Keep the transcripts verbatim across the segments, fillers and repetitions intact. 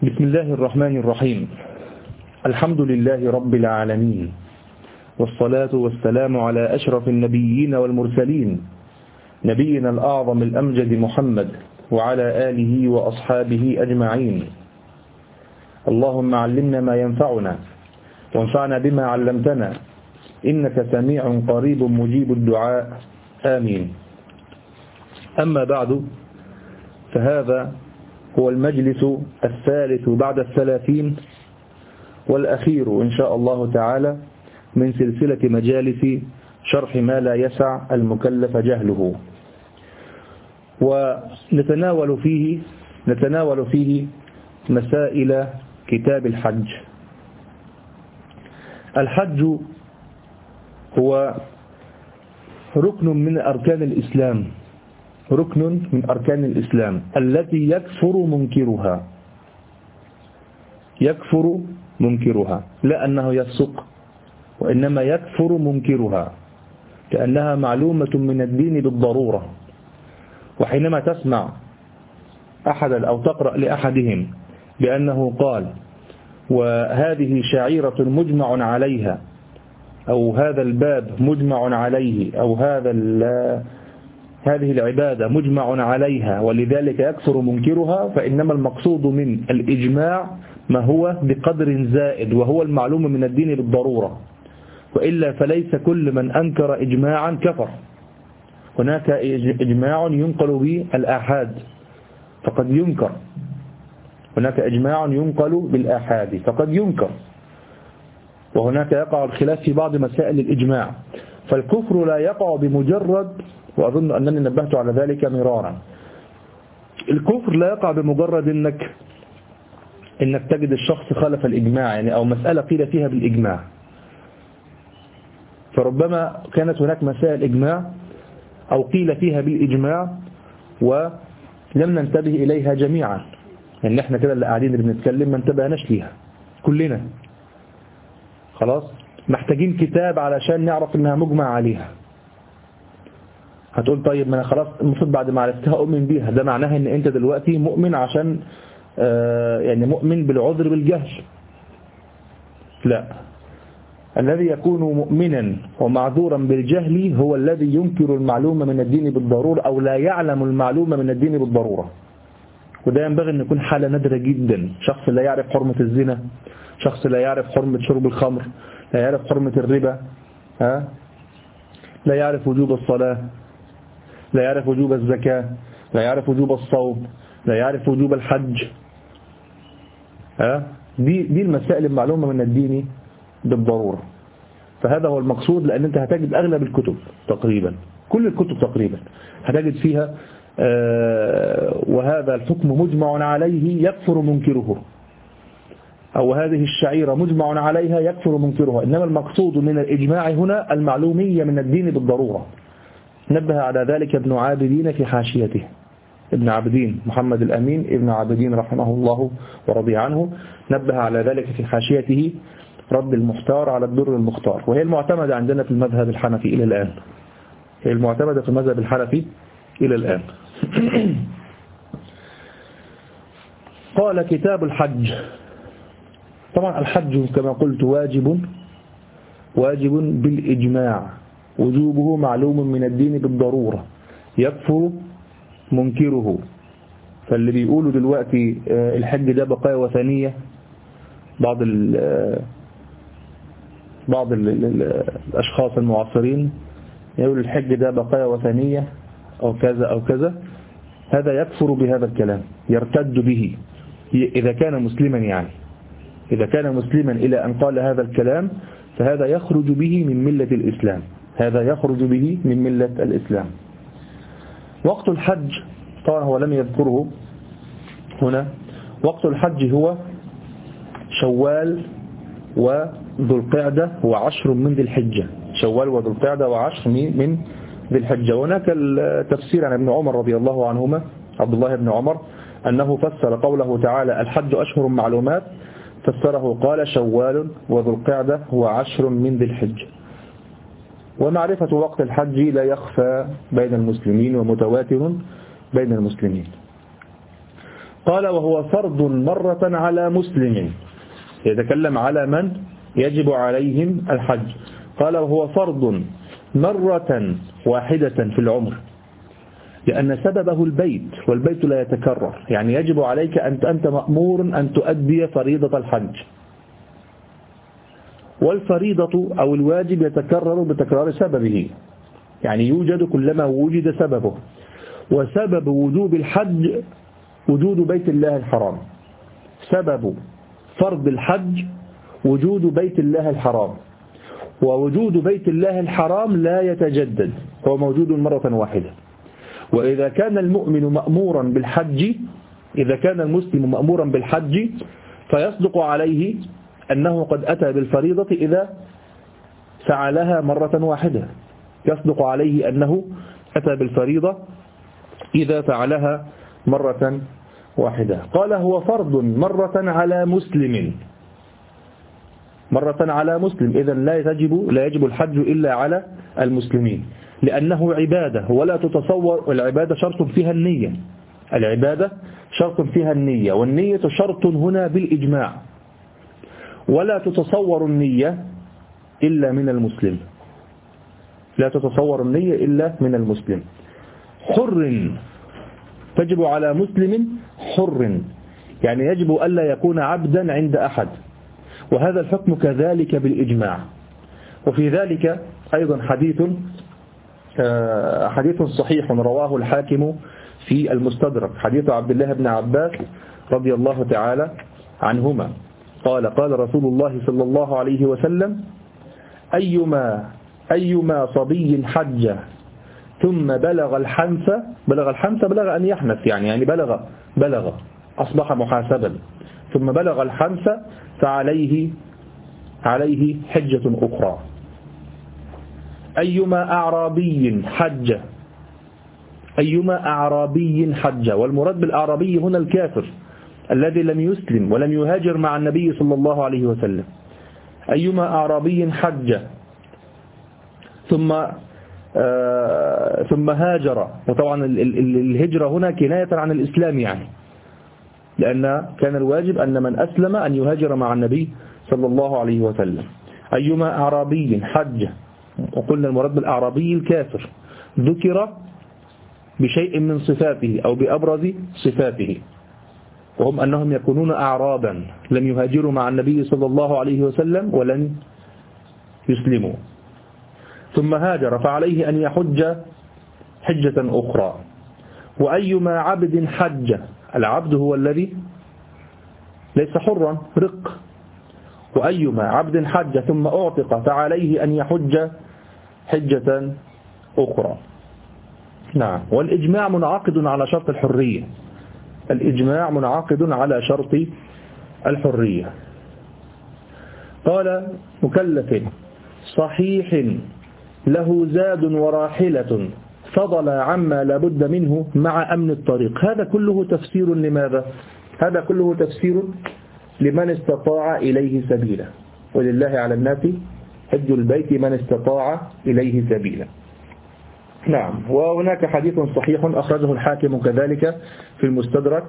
بسم الله الرحمن الرحيم. الحمد لله رب العالمين، والصلاة والسلام على أشرف النبيين والمرسلين، نبينا الأعظم الأمجد محمد وعلى آله وأصحابه أجمعين. اللهم علمنا ما ينفعنا وانفعنا بما علمتنا، إنك سميع قريب مجيب الدعاء، آمين. أما بعد، فهذا هو المجلس الثالث بعد الثلاثين والأخير إن شاء الله تعالى من سلسلة مجالس شرح ما لا يسع المكلف جهله، ونتناول فيه نتناول فيه مسائل كتاب الحج. الحج هو ركن من أركان الإسلام، ركن من أركان الإسلام التي يكفر منكرها يكفر منكرها لا أنه يفسق، وإنما يكفر منكرها، كأنها معلومة من الدين بالضرورة. وحينما تسمع أحدا أو تقرأ لأحدهم بأنه قال وهذه شعيرة مجمع عليها، أو هذا الباب مجمع عليه، أو هذا هذه العبادة مجمع عليها ولذلك يكفر منكرها، فإنما المقصود من الإجماع ما هو بقدر زائد، وهو المعلوم من الدين بالضرورة، وإلا فليس كل من أنكر إجماعا كفر. هناك إجماع ينقل به الآحاد فقد ينكر، هناك إجماع ينقل بالآحاد فقد ينكر، وهناك يقع الخلاف في بعض مسائل الإجماع. فالكفر لا يقع بمجرد، وأظن أنني نبهت على ذلك مرارا، الكفر لا يقع بمجرد إنك إنك تجد الشخص خالف الإجماع، يعني أو مسألة قيل فيها بالإجماع. فربما كانت هناك مسائل إجماع أو قيل فيها بالإجماع ولم ننتبه إليها جميعا، يعني احنا كده اللي قاعدين اللي بنتكلم ما انتبهناش ليها كلنا، خلاص محتاجين كتاب علشان نعرف إنها مجمع عليها. هتقول طيب ما أنا خلاص المفروض بعد ما عرفتها أؤمن بيها، ده معناها إن أنت دلوقتي مؤمن عشان آه يعني مؤمن بالعذر بالجهل. لا، الذي يكون مؤمنا ومعذورا بالجهل هو الذي ينكر المعلومة من الدين بالضرورة، أو لا يعلم المعلومة من الدين بالضرورة. وده ينبغي أن يكون حالة نادرة جدا، شخص لا يعرف حرمة الزنا، شخص لا يعرف حرمة شرب الخمر، لا يعرف حرمة الربا، ها؟ لا يعرف وجوب الصلاة، لا يعرف وجوب الزكاة، لا يعرف وجوب الصوم، لا يعرف وجوب الحج، ها؟ دي دي المسائل المعلومة من الدين بالضرورة. فهذا هو المقصود، لأن أنت هتجد أغلب الكتب تقريبا، كل الكتب تقريبا هتجد فيها آه وهذا الحكم مجمع عليه يكفر منكره، أو هذه الشعيرة مجمع عليها يكفر منكرها. إنما المقصود من الإجماع هنا المعلومية من الدين بالضرورة. نبه على ذلك ابن عابدين في حاشيته، ابن عابدين محمد الأمين ابن عابدين رحمه الله ورضي عنه، نبه على ذلك في حاشيته رد المحتار على الدر المختار، وهي المعتمدة عندنا في المذهب الحنفي إلى الآن، هي المعتمدة في المذهب الحنفي إلى الآن. قال كتاب الحج. طبعا الحج كما قلت واجب واجب بالإجماع، وجوبه معلوم من الدين بالضرورة، يكفر منكره. فاللي بيقولوا دلوقتي الحج ده بقايا وثنية، بعض ال بعض ال الأشخاص المعاصرين يقول الحج ده بقايا وثنية أو كذا أو كذا، هذا يكفر بهذا الكلام، يرتد به إذا كان مسلما، يعني إذا كان مسلما إلى أن قال هذا الكلام فهذا يخرج به من ملة الإسلام، هذا يخرج به من ملة الإسلام. وقت الحج طبعا هو لم يذكره هنا، وقت الحج هو شوال وذو القعدة وعشر من ذي الحجة، شوال وذو القعدة وعشر من ذي الحجة. وهناك التفسير عن ابن عمر رضي الله عنهما، عبد الله بن عمر، أنه فسر قوله تعالى الحج أشهر معلومات، فسره قال شوال وذو القعدة وعشر من ذي الحجة. ومعرفة وقت الحج لا يخفى بين المسلمين ومتواتر بين المسلمين. قال وهو فرض مرة على مسلم، يتكلم على من يجب عليهم الحج. قال وهو فرض مرة واحدة في العمر، لأن سببه البيت، والبيت لا يتكرر، يعني يجب عليك أن أنت مأمور أن تؤدي فريضة الحج، والفريضة أو الواجب يتكرر بتكرار سببه، يعني يوجد كلما وجد سببه. وسبب وجوب الحج وجود بيت الله الحرام، سبب فرض الحج وجود بيت الله الحرام، ووجود بيت الله الحرام لا يتجدد، هو موجود مرة واحدة. وإذا كان المؤمن مأمورا بالحج، إذا كان المسلم مأمورا بالحج فيصدق عليه أنه قد أتى بالفريضة إذا فعلها مرة واحدة، يصدق عليه أنه أتى بالفريضة إذا فعلها مرة واحدة. قال هو فرض مرة على مسلم، مرة على مسلم، إذا لا يجب لا يجب الحج إلا على المسلمين، لأنه عبادة ولا تتصور، والعبادة شرط فيها النية، العبادة شرط فيها النية، والنية شرط هنا بالإجماع، ولا تتصور النية إلا من المسلم، لا تتصور النية إلا من المسلم. حر، تجب على مسلم حر، يعني يجب ألا يكون عبدا عند أحد، وهذا الحكم كذلك بالإجماع. وفي ذلك أيضا حديث حديث صحيح رواه الحاكم في المستدرك، حديث عبد الله بن عباس رضي الله تعالى عنهما قال قال رسول الله صلى الله عليه وسلم: أيما أيما صبي حج ثم بلغ الحنث، بلغ الحنث بلغ أن يحنث، يعني يعني بلغ بلغ أصبح محاسبا، ثم بلغ الحنث فعليه عليه حجة أخرى. أيما أعرابي حج، أيما أعرابي حج، والمراد بالأعرابي هنا الكافر الذي لم يسلم ولم يهاجر مع النبي صلى الله عليه وسلم. أيما أعرابي حج ثم آه ثم هاجر، وطبعا الهجرة هنا كناية عن الإسلام، يعني لأن كان الواجب أن من أسلم أن يهاجر مع النبي صلى الله عليه وسلم. أيما أعرابي حج، وقلنا المراد بالأعرابي الكافر، ذكر بشيء من صفاته أو بأبرز صفاته، وهم أنهم يكونون أعرابا لم يهاجروا مع النبي صلى الله عليه وسلم ولن يسلموا، ثم هاجر فعليه أن يحج حجة أخرى. وأيما عبد حج، العبد هو الذي ليس حرا، رق، وأيما عبد حج ثم أعتق فعليه أن يحج حجة أخرى. نعم. والإجماع منعقد على شرط الحرية، الإجماع منعقد على شرط الحرية. قال: مكلف صحيح له زاد وراحلة فضل عما لابد منه مع أمن الطريق. هذا كله تفسير لماذا؟ هذا كله تفسير لمن استطاع إليه سبيلا، ولله على الناس حج البيت من استطاع إليه سبيلا. نعم. وهناك حديث صحيح أخرجه الحاكم كذلك في المستدرك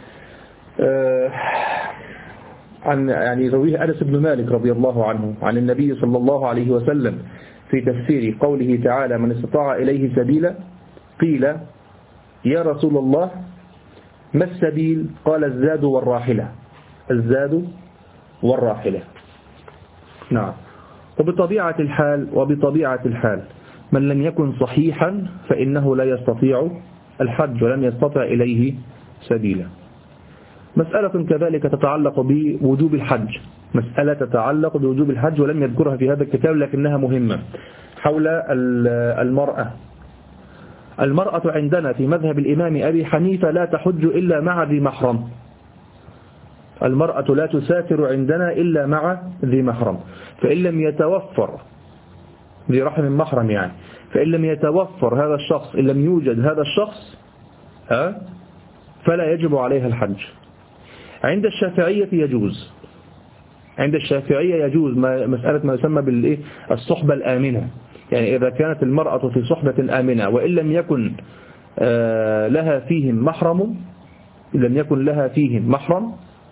عن يعني رويه أنس بن مالك رضي الله عنه عن النبي صلى الله عليه وسلم في تفسير قوله تعالى: من استطاع إليه سبيلا، قيل: يا رسول الله ما السبيل؟ قال: الزاد والراحلة، الزاد والراحلة. نعم. وبطبيعة الحال وبطبيعة الحال من لم يكن صحيحا فإنه لا يستطيع الحج ولم يستطع إليه سبيلا. مسألة كذلك تتعلق بوجوب الحج، مسألة تتعلق بوجوب الحج ولم يذكرها في هذا الكتاب لكنها مهمة، حول المرأة. المرأة عندنا في مذهب الإمام أبي حنيفة لا تحج إلا مع ذي محرم، المرأة لا تسافر عندنا إلا مع ذي محرم، فإن لم يتوفر ذي رحم محرم يعني، فإن لم يتوفر هذا الشخص، إن لم يوجد هذا الشخص ها فلا يجب عليها الحج. عند الشافعية يجوز، عند الشافعية يجوز ما مسألة ما يسمى بالإيه الصحبة الآمنة، يعني إذا كانت المرأة في صحبة آمنة وإن لم يكن لها فيهم محرم لم يكن لها فيهم محرم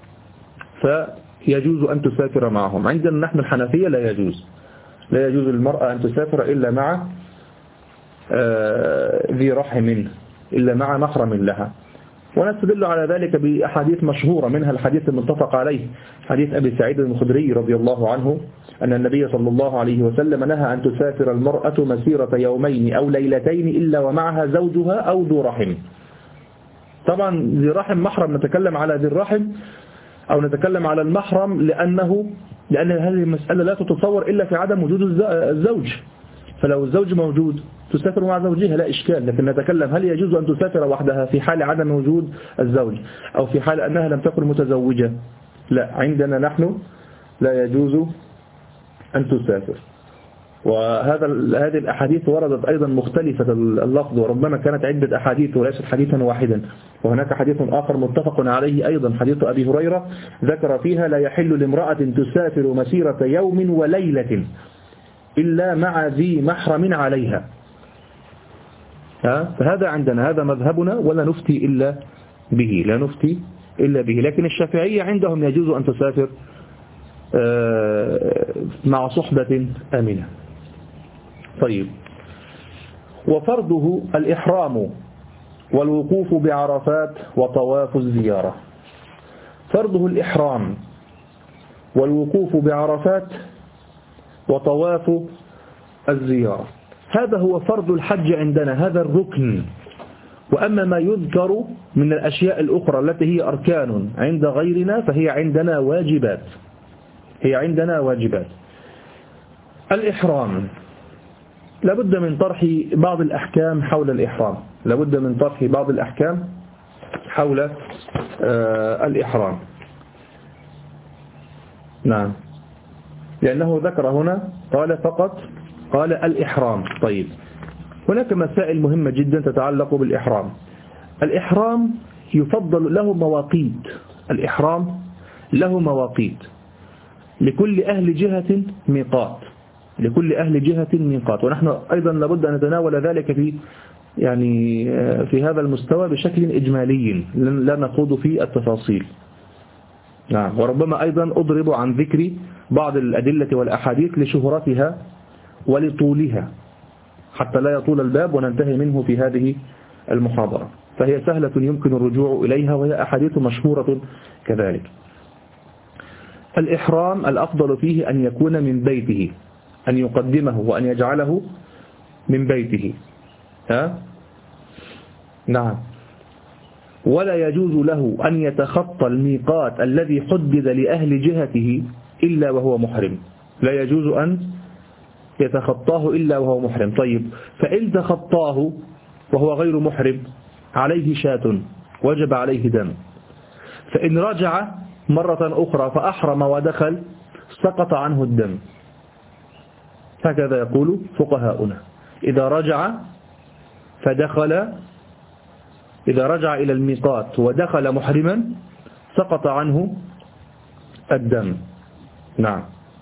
فيجوز أن تسافر معهم. عندنا نحن الحنفية لا يجوز لا يجوز للمرأة أن تسافر إلا مع ذي رحم، إلا مع محرم لها. ونستدل على ذلك بأحاديث مشهورة، منها الحديث المتفق عليه، حديث أبي سعيد الخدري رضي الله عنه أن النبي صلى الله عليه وسلم نهى أن تسافر المرأة مسيرة يومين أو ليلتين إلا ومعها زوجها أو ذو رحم. طبعا ذي رحم محرم، نتكلم على ذي الرحم أو نتكلم على المحرم لأنه لأن هذه المسألة لا تتصور إلا في عدم وجود الزوج. فلو الزوج موجود تسافر مع زوجها لا إشكال، لكن نتكلم هل يجوز أن تسافر وحدها في حال عدم وجود الزوج أو في حال أنها لم تكن متزوجة؟ لا، عندنا نحن لا يجوز أن تسافر. وهذا هذه الأحاديث وردت أيضا مختلفة اللفظ، وربما كانت عدة أحاديث وليست حديثا واحدا. وهناك حديث آخر متفق عليه أيضا، حديث أبي هريرة ذكر فيها لا يحل لامرأة تسافر مسيرة يوم وليلة إلا مع ذي محرم عليها. فهذا عندنا، هذا مذهبنا ولا نفتي إلا به، لا نفتي إلا به. لكن الشافعية عندهم يجوز أن تسافر مع صحبة آمنة. طيب، وفرضه الإحرام والوقوف بعرفات وطواف الزيارة. فرضه الإحرام والوقوف بعرفات وطواف الزيارة، هذا هو فرض الحج عندنا، هذا الركن. وأما ما يذكر من الأشياء الأخرى التي هي أركان عند غيرنا فهي عندنا واجبات، هي عندنا واجبات. الإحرام لابد من طرح بعض الأحكام حول الإحرام، لابد من طرح بعض الأحكام حول آه الإحرام. نعم، لأنه ذكر هنا قال فقط قال الإحرام. طيب، هناك مسائل مهمة جدا تتعلق بالإحرام. الإحرام يفضل له مواقيت، الإحرام له مواقيت، لكل أهل جهة ميقات، لكل أهل جهة ميقات. ونحن أيضا لابد أن نتناول ذلك في يعني في هذا المستوى بشكل إجمالي، لا نخوض في التفاصيل. نعم، وربما أيضا أضرب عن ذكر بعض الأدلة والأحاديث لشهرتها ولطولها حتى لا يطول الباب وننتهي منه في هذه المحاضرة، فهي سهلة يمكن الرجوع إليها وهي أحاديث مشهورة كذلك. الإحرام الأفضل فيه أن يكون من بيته، أن يقدمه وأن يجعله من بيته. ها؟ نعم، ولا يجوز له أن يتخطى الميقات الذي حدد لأهل جهته إلا وهو محرم، لا يجوز أن يتخطاه إلا وهو محرم. طيب، فإن تخطاه وهو غير محرم عليه شاة، وجب عليه دم. فإن رجع مرة أخرى فأحرم ودخل سقط عنه الدم، هكذا يقول فقهاؤنا. إذا رجع فدخل، إذا رجع إلى الميقات ودخل محرما سقط عنه الدم. نعم،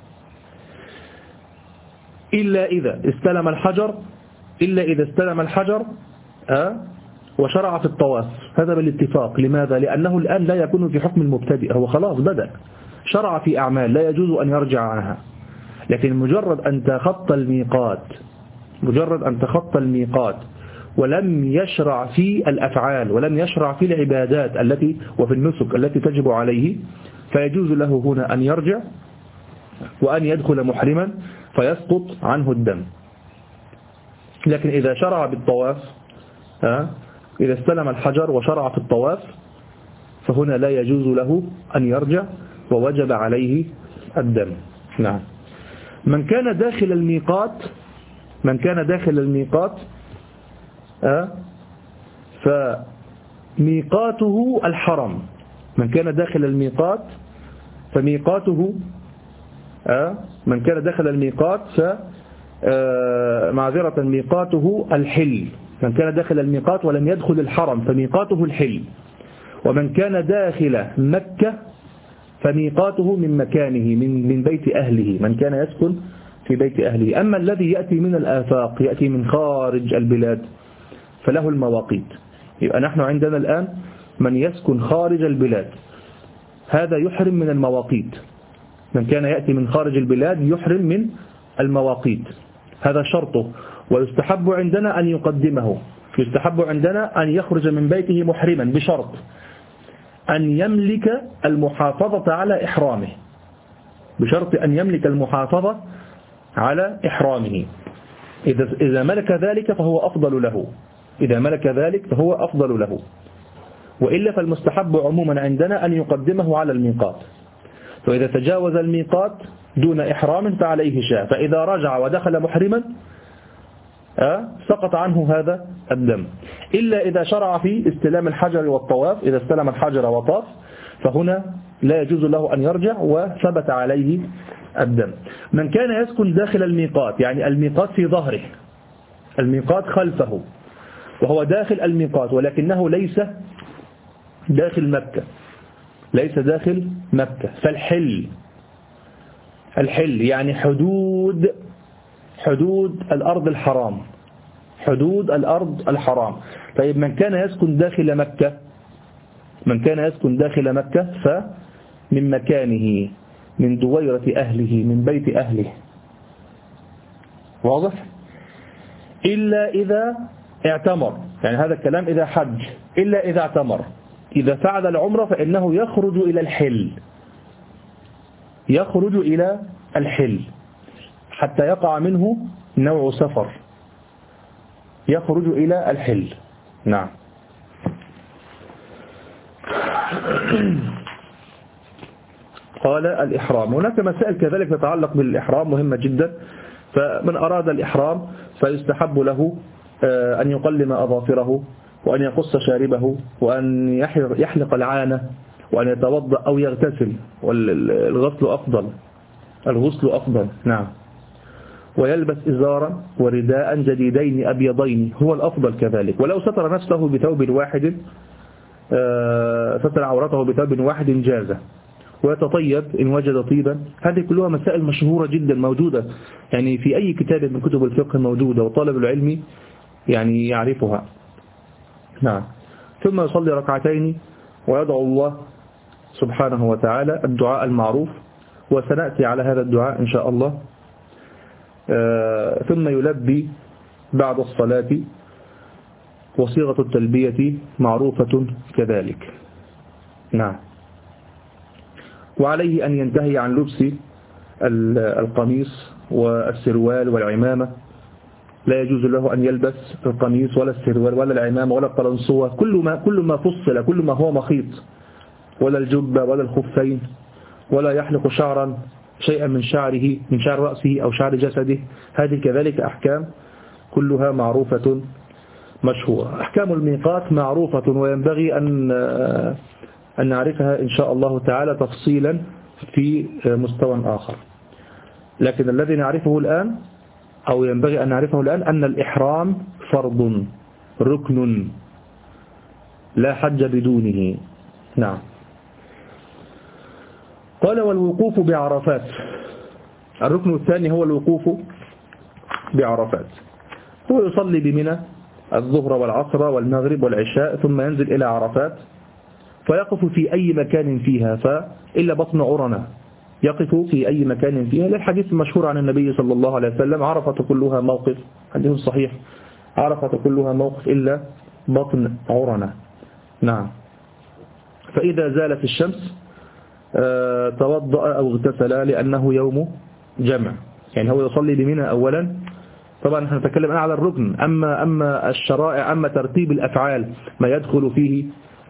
إلا إذا استلم الحجر، إلا إذا استلم الحجر أه وشرع في الطواف، هذا بالاتفاق. لماذا؟ لأنه الآن لا يكون في حكم المبتدئ، هو خلاص بدأ شرع في أعمال لا يجوز أن يرجع عنها. لكن مجرد أن تخطى الميقات، مجرد أن تخطى الميقات ولم يشرع في الأفعال ولم يشرع في العبادات التي وفي النسك التي تجب عليه، فيجوز له هنا أن يرجع وأن يدخل محرما فيسقط عنه الدم. لكن إذا شرع بالطواف، إذا استلم الحجر وشرع في الطواف، فهنا لا يجوز له أن يرجع ووجب عليه الدم. نعم، من كان داخل الميقات، من كان داخل الميقات فميقاته الحرم، من كان داخل الميقات فميقاته من كان داخل الميقات فمعذرة ميقاته الحل، من كان داخل الميقات ولم يدخل الحرم فميقاته الحل. ومن كان داخل مكة فميقاته من مكانه، من من بيت أهله، من كان يسكن في بيت أهله. أما الذي يأتي من الآفاق، يأتي من خارج البلاد، فله المواقيت. يبقى نحن عندنا الآن من يسكن خارج البلاد، هذا يحرم من المواقيت. من كان يأتي من خارج البلاد يحرم من المواقيت، هذا شرطه. ويستحب عندنا أن يقدمه، يستحب عندنا أن يخرج من بيته محرما بشرط أن يملك المحافظة على إحرامه، بشرط أن يملك المحافظة على إحرامه. إذا إذا ملك ذلك فهو أفضل له، إذا ملك ذلك فهو أفضل له، وإلا فالمستحب عموما عندنا أن يقدمه على الميقات. فإذا تجاوز الميقات دون إحرام فعليه شاء، فإذا رجع ودخل محرما أه سقط عنه هذا الدم، إلا إذا شرع في استلام الحجر والطواف. إذا استلم الحجر وطاف فهنا لا يجوز له أن يرجع وثبت عليه الدم. من كان يسكن داخل الميقات، يعني الميقات في ظهره، الميقات خلفه، وهو داخل الميقات ولكنه ليس داخل مكة، ليس داخل مكة، فالحل، الحل يعني حدود حدود الأرض الحرام، حدود الأرض الحرام. طيب من كان يسكن داخل مكة، من كان يسكن داخل مكة فمن مكانه، من دويرة أهله، من بيت أهله، واضح؟ إلا إذا اعتمر، يعني هذا الكلام إذا حج، إلا إذا اعتمر. إذا فعل العمرة فإنه يخرج إلى الحل، يخرج إلى الحل حتى يقع منه نوع سفر، يخرج إلى الحل. نعم. قال الإحرام، هناك مسائل كذلك تتعلق بالإحرام مهمة جدا. فمن أراد الإحرام فيستحب له أن يقلم أظافره، وأن يقص شاربه، وأن يحلق العانة، وأن يتوضأ أو يغتسل، والغسل أفضل، الغسل أفضل. نعم. ويلبس إزارا ورداء جديدين أبيضين، هو الأفضل كذلك. ولو ستر نفسه بثوب واحد، ستر عورته بثوب واحد جازة. ويتطيب إن وجد طيبا. هذه كلها مسائل مشهورة جدا موجودة يعني في أي كتاب من كتب الفقه موجودة، وطالب العلم يعني يعرفها. نعم. ثم يصلي ركعتين ويدعو الله سبحانه وتعالى الدعاء المعروف، وسنأتي على هذا الدعاء إن شاء الله. ثم يلبي بعد الصلاة، وصيغة التلبية معروفة كذلك. نعم. وعليه أن ينتهي عن لبس القميص والسروال والعمامة، لا يجوز له أن يلبس القميص ولا السروال ولا العمامة ولا القلنسوة، كل ما كل ما فصل، كل ما هو مخيط، ولا الجبة ولا الخفين، ولا يحلق شعرا شيئا من شعره، من شعر رأسه أو شعر جسده. هذه كذلك أحكام كلها معروفة مشهورة. أحكام الميقات معروفة، وينبغي أن أن نعرفها إن شاء الله تعالى تفصيلا في مستوى آخر. لكن الذي نعرفه الآن أو ينبغي أن نعرفه الآن أن الإحرام فرض ركن لا حج بدونه. نعم. قال والوقوف بعرفات، الركن الثاني هو الوقوف بعرفات. هو يصلي بمنى الظهر والعصر والمغرب والعشاء، ثم ينزل إلى عرفات فيقف في أي مكان فيها، فإلا بطن عرنة، يقف في أي مكان فيها، للحديث المشهور عن النبي صلى الله عليه وسلم: عرفة كلها موقف، حديث صحيح، عرفة كلها موقف إلا بطن عرنة. نعم. فإذا زالت الشمس توضأ أو اغتسل، لأنه يوم جمع. يعني هو يصلي بمنى أولا، طبعا نحن نتكلم على الركن. أما أما الشرائع، أما ترتيب الأفعال، ما يدخل فيه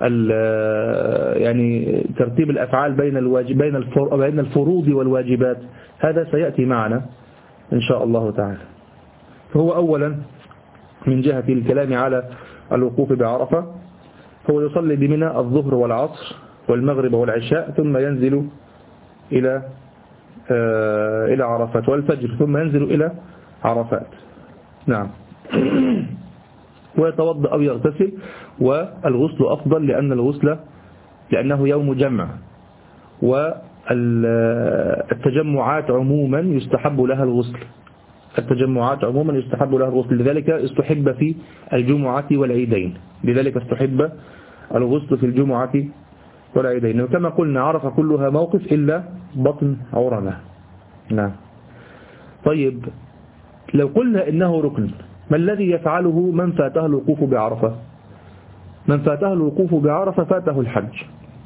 يعني ترتيب الأفعال بين الواجب بين بين الفروض والواجبات، هذا سيأتي معنا إن شاء الله تعالى. فهو أولا من جهة الكلام على الوقوف بعرفة، هو يصلي بمنى الظهر والعصر والمغرب والعشاء، ثم ينزل إلى إلى عرفات، والفجر، ثم ينزل إلى عرفات. نعم. ويتوضأ أو يغتسل، والغسل أفضل لأن الغسل لأنه يوم جمع، والتجمعات عموما يستحب لها الغسل، التجمعات عموما يستحب لها الغسل، لذلك استحب في الجمعة والعيدين، لذلك استحب الغسل في الجمعة والعيدين. وكما قلنا عرفة كلها موقف إلا بطن عرنة. نعم. طيب لو قلنا إنه ركن، ما الذي يفعله من فاته الوقوف بعرفة؟ من فاته الوقوف بعرفة فاته الحج.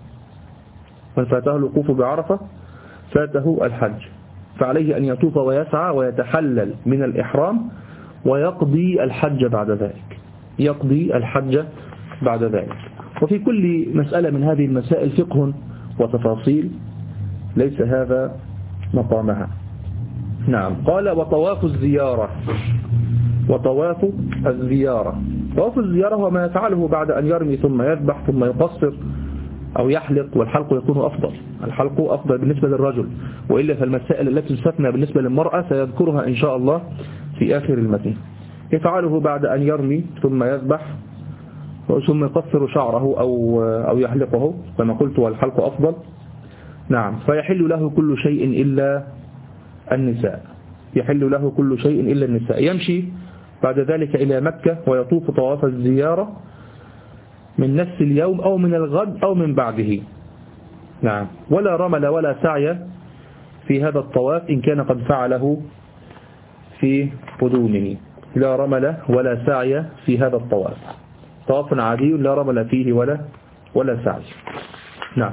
من فاته الوقوف بعرفة فاته الحج، فعليه أن يطوف ويسعى ويتحلل من الإحرام ويقضي الحج بعد ذلك. يقضي الحج بعد ذلك. وفي كل مسألة من هذه المسائل فقه وتفاصيل، ليس هذا مقامها. نعم. قال وطواف الزيارة. وطواف الزيارة، طواف الزيارة هو ما يفعله بعد أن يرمي ثم يذبح ثم يقصر أو يحلق، والحلق يكون أفضل. الحلق أفضل بالنسبة للرجل، وإلا فالمسائل التي تستثنى بالنسبة للمرأة سيذكرها إن شاء الله في آخر المتن. يفعله بعد أن يرمي ثم يذبح ثم يقصر شعره أو أو يحلقه كما قلت، والحلق أفضل. نعم. فيحل له كل شيء إلا النساء. يحل له كل شيء إلا النساء. يمشي بعد ذلك إلى مكة ويطوف طواف الزيارة من نفس اليوم أو من الغد أو من بعده. نعم. ولا رمل ولا سعي في هذا الطواف إن كان قد فعله في قدومه. لا رمل ولا سعي في هذا الطواف. طواف عادي لا رمل فيه ولا ولا سعي. نعم.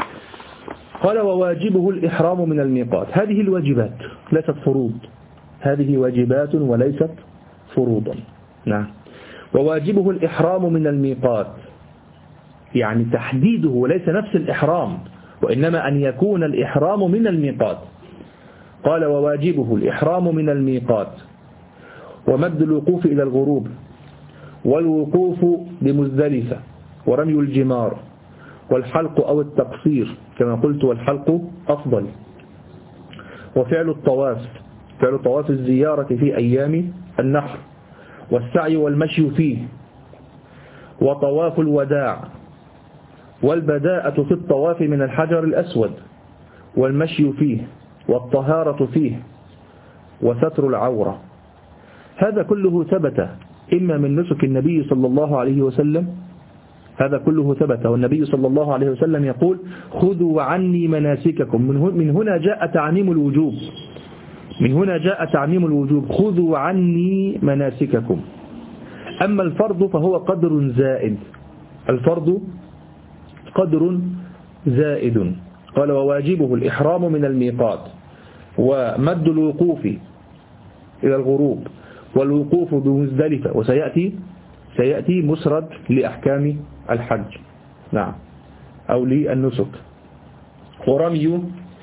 قال وواجبه الإحرام من الميقات. هذه الواجبات ليست فروض، هذه واجبات وليست فروضا. نعم. وواجبه الإحرام من الميقات، يعني تحديده وليس نفس الإحرام، وإنما أن يكون الإحرام من الميقات. قال وواجبه الإحرام من الميقات ومد الوقوف إلى الغروب والوقوف بمزدلفة ورمي الجمار والحلق أو التقصير كما قلت، والحلق أفضل. وفعل الطواف، فعل طواف الزيارة في أيام النحر، والسعي والمشي فيه، وطواف الوداع، والبداءة في الطواف من الحجر الأسود، والمشي فيه، والطهارة فيه، وستر العورة. هذا كله ثبت إما من نسك النبي صلى الله عليه وسلم، هذا كله ثبت، والنبي صلى الله عليه وسلم يقول خذوا عني مناسككم. من هنا جاء تعميم الوجوب، من هنا جاء تعميم الوجوب، خذوا عني مناسككم. أما الفرض فهو قدر زائد، الفرض قدر زائد. قال وواجبه الإحرام من الميقات ومد الوقوف إلى الغروب والوقوف بمزدلفة، وسيأتي سيأتي مسرد لأحكام الحج. نعم. أو للنسك. ورمي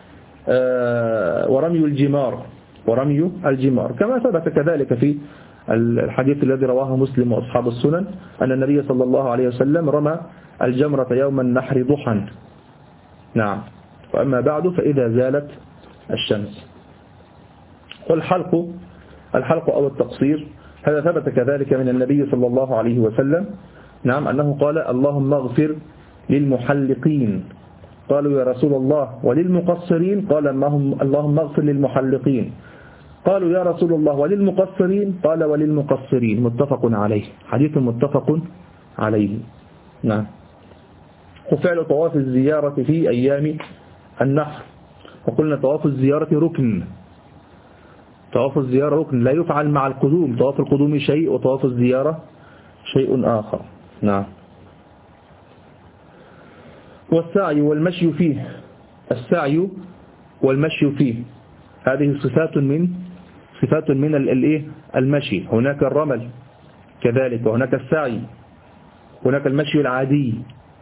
آه ورمي الجمار، ورمي الجمار كما ثبت كذلك في الحديث الذي رواه مسلم وأصحاب السنن أن النبي صلى الله عليه وسلم رمى الجمرة يوم النحر ضحى. نعم. وأما بعد فإذا زالت الشمس. والحلق، الحلق أو التقصير، هذا ثبت كذلك من النبي صلى الله عليه وسلم. نعم. أنه قال اللهم اغفر للمحلقين. قالوا يا رسول الله وللمقصرين؟ قال اللهم اغفر للمحلقين. قالوا يا رسول الله وللمقصرين؟ قال وللمقصرين. متفق عليه، حديث متفق عليه. نعم. وفعل طواف الزيارة في أيام النحر، وقلنا طواف الزيارة ركن، طواف الزيارة ركن لا يفعل مع القدوم، طواف القدوم شيء وطواف الزيارة شيء آخر. نعم. والسعي والمشي فيه، السعي والمشي فيه هذه صفات من صفات من الايه المشي. هناك الرمل كذلك، وهناك السعي، هناك المشي العادي.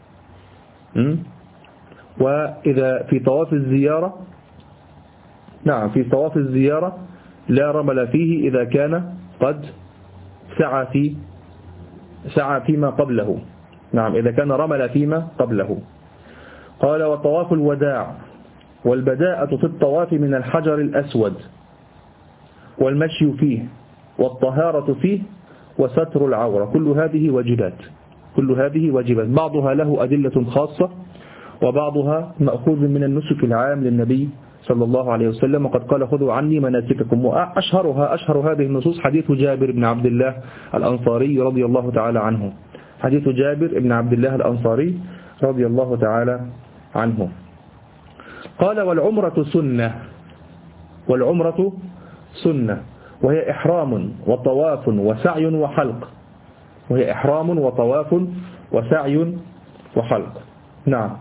وإذا في طواف الزيارة، نعم، في طواف الزيارة لا رمل فيه إذا كان قد سعى في سعى فيما قبله. نعم. إذا كان رمل فيما قبله. قال وطواف الوداع والبداءة في الطواف من الحجر الأسود والمشي فيه والطهارة فيه وستر العورة. كل هذه واجبات، كل هذه واجبات، بعضها له أدلة خاصة وبعضها مأخوذ من النسك العام للنبي صلى الله عليه وسلم، وقد قال خذوا عني مناسككم. وأشهرها أشهر هذه النصوص حديث جابر بن عبد الله الأنصاري رضي الله تعالى عنه حديث جابر بن عبد الله الأنصاري رضي الله تعالى عنه. قال والعمرة سنة، والعمرة سنة وهي إحرام وطواف وسعي وحلق، وهي إحرام وطواف وسعي وحلق. نعم.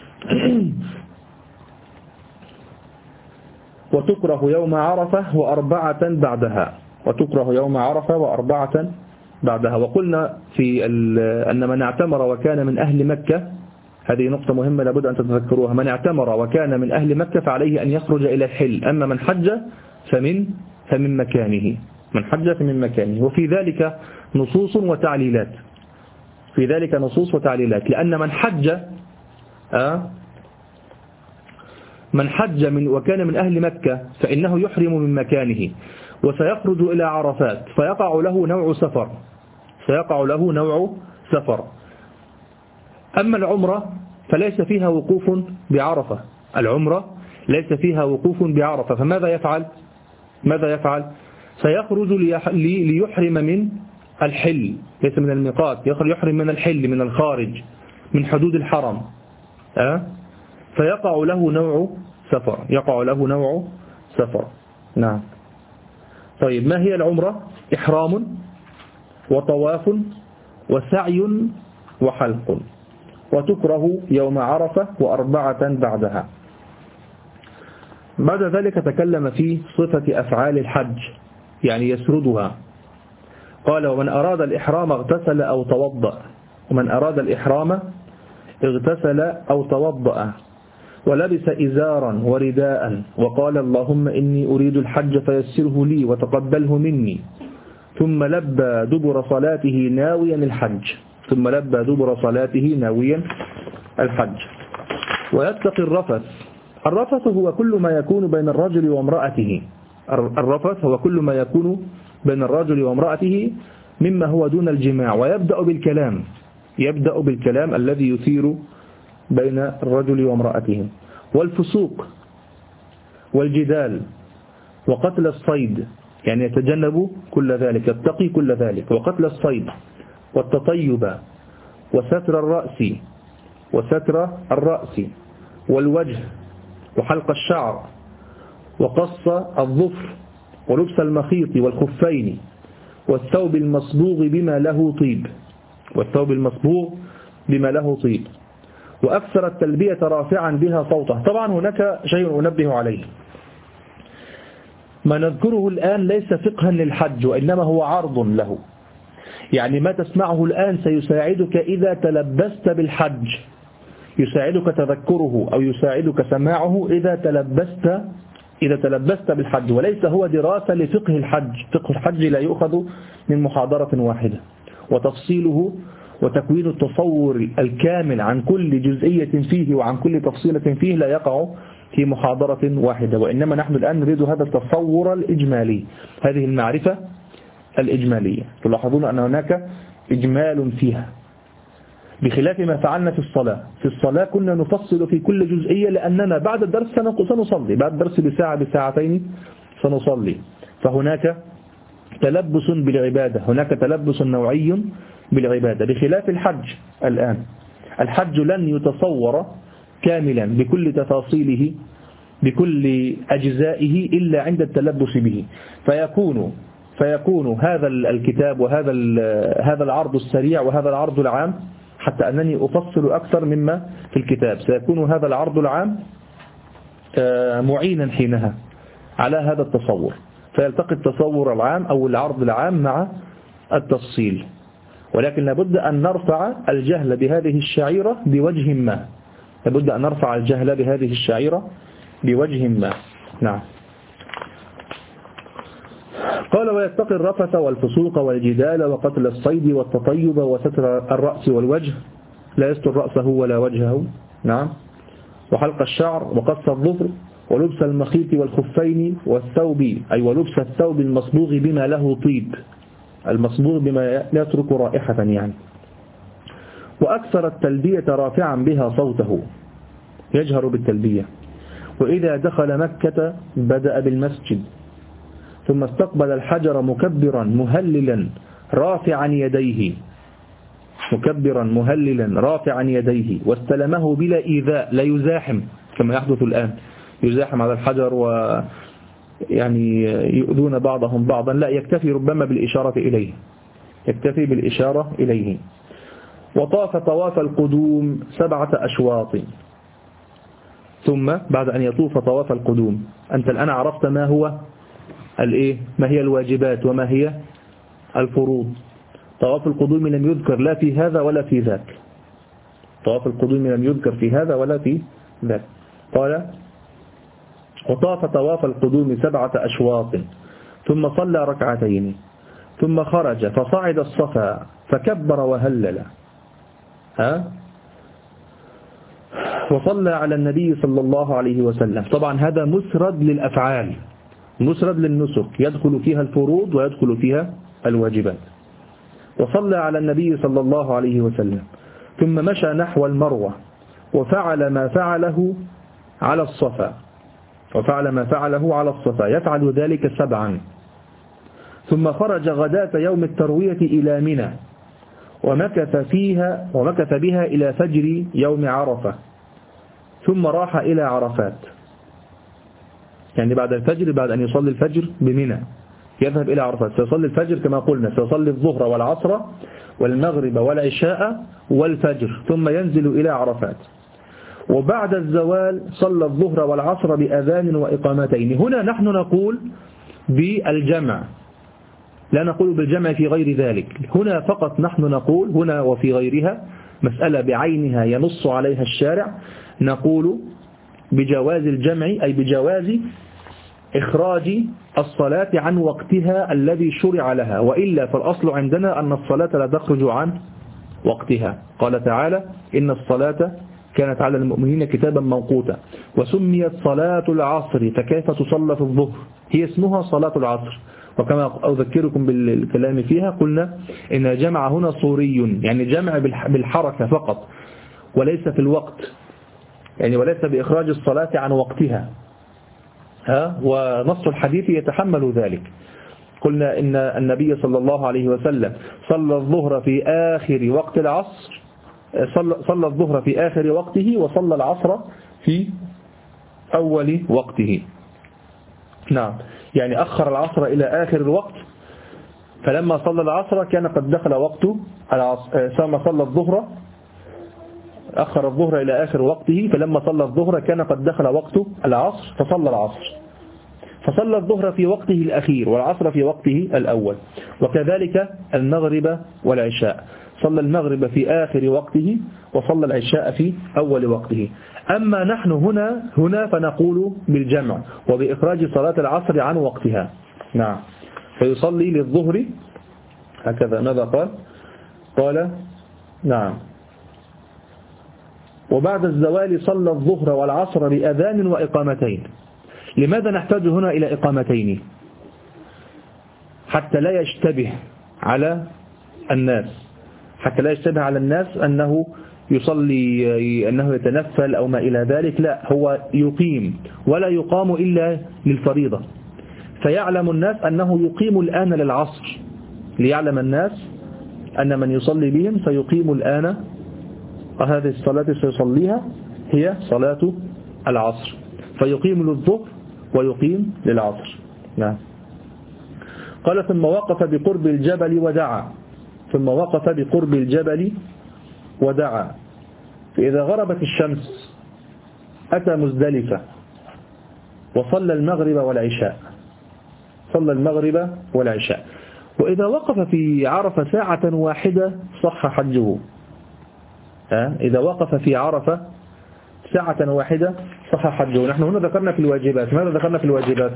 وتكره يوم عرفة وأربعة بعدها، وتكره يوم عرفة وأربعة بعدها. وقلنا في أن من اعتمر وكان من أهل مكة، هذه نقطة مهمة لابد أن تتذكروها، من اعتمر وكان من أهل مكة فعليه أن يخرج إلى الحل، أما من حج فمن فمن مكانه، من حج فمن مكانه. وفي ذلك نصوص وتعليلات، في ذلك نصوص وتعليلات، لأن من حج آه من حج من وكان من أهل مكة فإنه يحرم من مكانه وسيخرج إلى عرفات، فيقع له نوع سفر، سيقع له نوع سفر. أما العمرة فليس فيها وقوف بعرفة، العمرة ليس فيها وقوف بعرفة، فماذا يفعل؟ ماذا يفعل؟ سيخرج ليحرم من الحل، ليس من الميقات، يحرم من الحل، من الخارج، من حدود الحرم، أه؟ فيقع له نوع سفر، يقع له نوع سفر. نعم. طيب ما هي العمرة؟ إحرام وطواف وسعي وحلق، وتكره يوم عرفة وأربعة بعدها. بعد ذلك تكلم في صفة أفعال الحج، يعني يسردها. قال ومن أراد الإحرام اغتسل أو توضأ، ومن أراد الإحرام اغتسل أو توضأ ولبس إزارا ورداء وقال اللهم إني أريد الحج فيسره لي وتقبله مني، ثم لبى دبر صلاته ناويا الحج، ثم لبى دبر صلاته ناويا الحج. ويتقي الرفث، الرفث هو كل ما يكون بين الرجل وامرأته، الرفث هو كل ما يكون بين الرجل وامرأته مما هو دون الجماع، ويبدأ بالكلام، يبدأ بالكلام الذي يثير بين الرجل وامرأته. والفسوق والجدال وقتل الصيد، يعني يتجنب كل ذلك، يتقي كل ذلك، وقتل الصيد والتطيب وستر الرأس وستر الرأس والوجه وحلق الشعر وقص الظفر ولبس المخيط والخفين والثوب المصبوغ بما له طيب، والثوب المصبوغ بما له طيب، وأكثر التلبية رافعا بها صوته. طبعا هناك شيء أنبه عليه، ما نذكره الآن ليس فقها للحج وإنما هو عرض له، يعني ما تسمعه الآن سيساعدك إذا تلبست بالحج، يساعدك تذكره أو يساعدك سماعه إذا تلبست إذا تلبست بالحج، وليس هو دراسة لفقه الحج. فقه الحج لا يؤخذ من محاضرة واحدة، وتفصيله وتكوين التصور الكامل عن كل جزئية فيه وعن كل تفصيلة فيه لا يقع في محاضرة واحدة، وإنما نحن الآن نريد هذا التصور الإجمالي، هذه المعرفة الإجمالية. تلاحظون أن هناك إجمال فيها، بخلاف ما فعلنا في الصلاة. في الصلاة كنا نفصل في كل جزئية لأننا بعد الدرس سنصلي، بعد الدرس بساعة بساعتين سنصلي، فهناك تلبس بالعبادة، هناك تلبس نوعي بالعبادة، بخلاف الحج. الآن الحج لن يتصور كاملا بكل تفاصيله بكل أجزائه إلا عند التلبس به، فيكون فيكون هذا الكتاب وهذا هذا العرض السريع وهذا العرض العام، حتى أنني أفصل أكثر مما في الكتاب، سيكون هذا العرض العام معينا حينها على هذا التصور، فيلتقي التصور العام أو العرض العام مع التفصيل. ولكن لابد أن نرفع الجهل بهذه الشعيرة بوجه ما، لابد أن نرفع الجهل بهذه الشعيرة بوجه ما. نعم. قال ويتقي الرفث والفسوق والجدال وقتل الصيد والتطيب وستر الرأس والوجه، لا يستر رأسه ولا وجهه. نعم. وحلق الشعر وقص الظفر ولبس المخيط والخفين والثوب، أي ولبس الثوب المصبوغ بما له طيب، المصبوغ بما يترك رائحة يعني. وأكثر التلبية رافعا بها صوته، يجهر بالتلبية. وإذا دخل مكة بدأ بالمسجد ثم استقبل الحجر مكبرا مهللا رافعا يديه، مكبرا مهللا رافعا يديه واستلمه بلا إيذاء، لا يزاحم كما يحدث الآن، يزاحم على الحجر ويعني يؤذون بعضهم بعضا، لا، يكتفي ربما بالإشارة إليه، يكتفي بالإشارة إليه. وطاف طواف القدوم سبعة أشواط. ثم بعد أن يطوف طواف القدوم، أنت الآن عرفت ما هو الإيه؟ ما هي الواجبات وما هي الفروض. طواف القدوم لم يذكر لا في هذا ولا في ذاك، طواف القدوم لم يذكر في هذا ولا في ذاك. قال وطاف طواف القدوم سبعة أشواط ثم صلى ركعتين ثم خرج فصعد الصفا فكبر وهلل، ها وصلى على النبي صلى الله عليه وسلم. طبعا هذا مسرد للأفعال، مسرد للنسك، يدخل فيها الفروض ويدخل فيها الواجبات. وصلى على النبي صلى الله عليه وسلم ثم مشى نحو المروة وفعل ما فعله على الصفا، وفعل ما فعله على الصفا يفعل ذلك سبعا. ثم خرج غداة يوم التروية إلى منى ومكث فيها ومكث بها إلى فجر يوم عرفة، ثم راح إلى عرفات، يعني بعد الفجر، بعد أن يصلي الفجر بمنى يذهب إلى عرفات، سيصلي الفجر كما قلنا، سيصلي الظهر والعصر والمغرب والعشاء والفجر، ثم ينزل إلى عرفات. وبعد الزوال صلى الظهر والعصر بأذان وإقامتين. هنا نحن نقول بالجمع، لا نقول بالجمع في غير ذلك، هنا فقط نحن نقول، هنا وفي غيرها مسألة بعينها ينص عليها الشارع، نقول بجواز الجمع، أي بجواز إخراج الصلاة عن وقتها الذي شرع لها، وإلا فالأصل عندنا أن الصلاة لا تخرج عن وقتها. قال تعالى إن الصلاة كانت على المؤمنين كتابا موقوتا. وسميت صلاة العصر فكيف تصلى في الظهر؟ هي اسمها صلاة العصر، وكما أذكركم بالكلام فيها قلنا إن الجمع هنا صوري، يعني جمع بالحركة فقط وليس في الوقت، يعني وليس بإخراج الصلاة عن وقتها، ها ونص الحديث يتحمل ذلك. قلنا إن النبي صلى الله عليه وسلم صلى الظهر في آخر وقت العصر، صلى, صلى الظهر في آخر وقته وصلى العصر في أول وقته. نعم، يعني أخر العصر إلى آخر الوقت، فلما صلى العصر كان قد دخل وقت العصر، ثم صلى الظهر، أخر الظهر إلى آخر وقته، فلما صلى الظهر كان قد دخل وقت العصر فصلى العصر، فصلى الظهر في وقته الأخير والعصر في وقته الأول. وكذلك المغرب والعشاء، صلى المغرب في آخر وقته وصلى العشاء في أول وقته. أما نحن هنا هنا فنقول بالجمع وبإخراج صلاة العصر عن وقتها. نعم، فيصلي للظهر هكذا. ماذا قال؟ قال نعم وبعد الزوال صلى الظهر والعصر بأذان وإقامتين. لماذا نحتاج هنا إلى إقامتين؟ حتى لا يشتبه على الناس، حتى لا يشتبه على الناس أنه يصلي، أنه يتنفل أو ما إلى ذلك، لا، هو يقيم ولا يقام إلا للفريضة، فيعلم الناس أنه يقيم الآن للعصر، ليعلم الناس أن من يصلي بهم سيقيم الآن، وهذه الصلاة سيصليها هي صلاة العصر، فيقيم للظهر ويقيم للعصر. نعم. قال ثم وقف بقرب الجبل ودعا، ثم وقف بقرب الجبل ودعا، فإذا غربت الشمس أتى مزدلفة وصلى المغرب والعشاء، صلى المغرب والعشاء. وإذا وقف في عرفة ساعة واحدة صح حجه، إذا وقف في عرفة ساعة واحدة صح حجه. نحن هنا ذكرنا في الواجبات، ماذا ذكرنا في الواجبات؟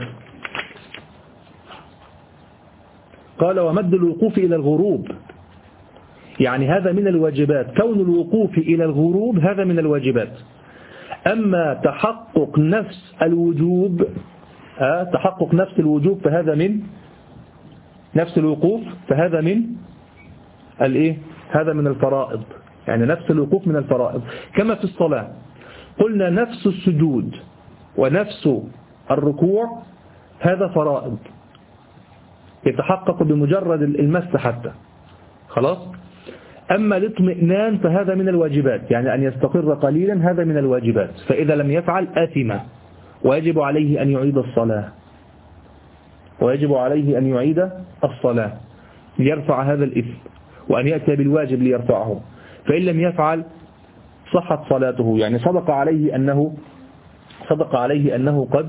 قال ومد الوقوف إلى الغروب، يعني هذا من الواجبات، كون الوقوف إلى الغروب هذا من الواجبات. أما تحقق نفس الوجوب، أه تحقق نفس الوجوب فهذا من نفس الوقوف، فهذا من الإيه؟ هذا من الفرائض، يعني نفس الوقوف من الفرائض. كما في الصلاة قلنا نفس السجود ونفس الركوع هذا فرائض يتحقق بمجرد المس حتى، خلاص. أما الاطمئنان فهذا من الواجبات، يعني أن يستقر قليلا هذا من الواجبات، فإذا لم يفعل آثم ويجب عليه أن يعيد الصلاة ويجب عليه أن يعيد الصلاة ليرفع هذا الإثم، وأن يأتي بالواجب ليرفعه. فإن لم يفعل صحت صلاته، يعني صدق عليه أنه صدق عليه أنه قد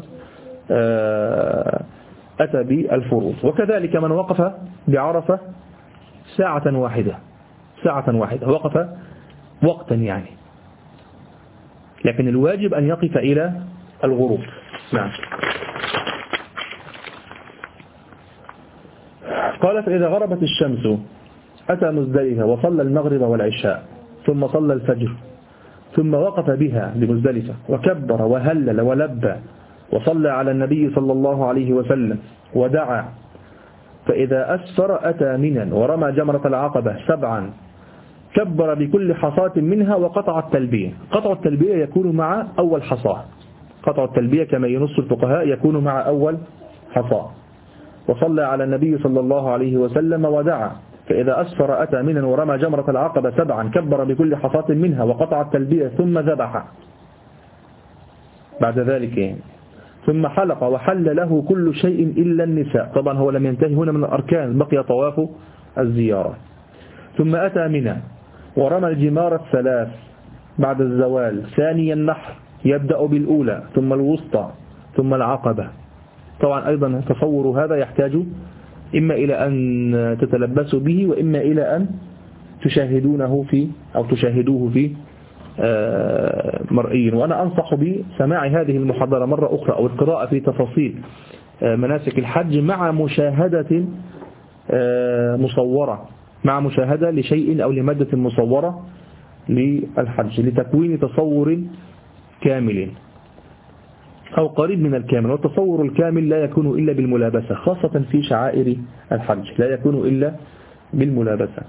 أتى بالفروض. وكذلك من وقف بعرفة ساعة واحدة ساعة واحدة وقف وقتا يعني، لكن الواجب أن يقف إلى الغروب. نعم. قال فإذا غربت الشمس أتى مزدلفة وصلى المغرب والعشاء ثم صلى الفجر ثم وقف بها بمزدلفة وكبر وهلل ولبى وصلى على النبي صلى الله عليه وسلم ودعا، فإذا أسفر أتى منا ورمى جمرة العقبة سبعا كبر بكل حصاة منها وقطع التلبية. قطع التلبية يكون مع أول حصاة، قطع التلبية كما ينص الفقهاء يكون مع أول حصاة. وصلى على النبي صلى الله عليه وسلم ودعا، فإذا أسفر أتى منا ورمى جمرة العقبة سبعا كبر بكل حصاة منها وقطع التلبية ثم ذبح بعد ذلك يعني. ثم حلق وحل له كل شيء إلا النساء. طبعا هو لم ينتهي هنا من الأركان، بقي طواف الزيارة. ثم أتى منا ورمى الجمار الثلاث بعد الزوال، ثاني النحر يبدأ بالأولى ثم الوسطى ثم العقبة. طبعا أيضا تصور هذا يحتاج إما إلى أن تتلبسوا به وإما إلى أن تشاهدونه في أو تشاهدوه في مرئي. وأنا أنصح بسماع هذه المحاضرة مرة أخرى أو القراءة في تفاصيل مناسك الحج مع مشاهدة مصورة، مع مشاهدة لشيء أو لمادة مصورة للحج لتكوين تصور كامل أو قريب من الكامل. والتصور الكامل لا يكون إلا بالملابسة، خاصة في شعائر الحج لا يكون إلا بالملابسة.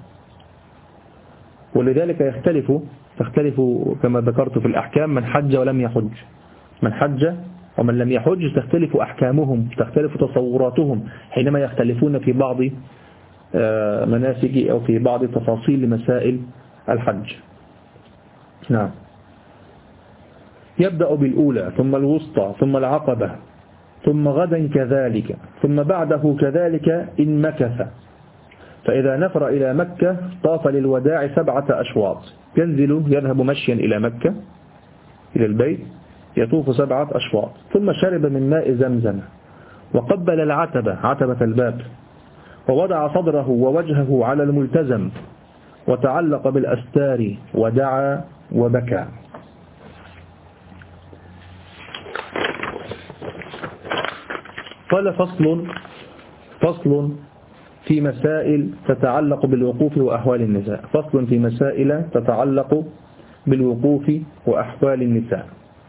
ولذلك يختلف تختلف كما ذكرت في الأحكام من حج ولم يحج، من حج ومن لم يحج تختلف أحكامهم، تختلف تصوراتهم حينما يختلفون في بعض مناسك أو في بعض تفاصيل مسائل الحج. نعم. يبدأ بالأولى ثم الوسطى ثم العقبة ثم غدا كذلك ثم بعده كذلك إن مكث، فإذا نفر إلى مكة طاف للوداع سبعة أشواط، ينزل يذهب مشيا إلى مكة إلى البيت يطوف سبعة أشواط، ثم شرب من ماء زمزم وقبل العتبة عتبة الباب ووضع صدره ووجهه على الملتزم وتعلق بالأستار ودعا وبكى. قال فصل فصل في مسائل تتعلق بالوقوف وأحوال النساء. فصل في مسائل تتعلق بالوقوف وأحوال النساء.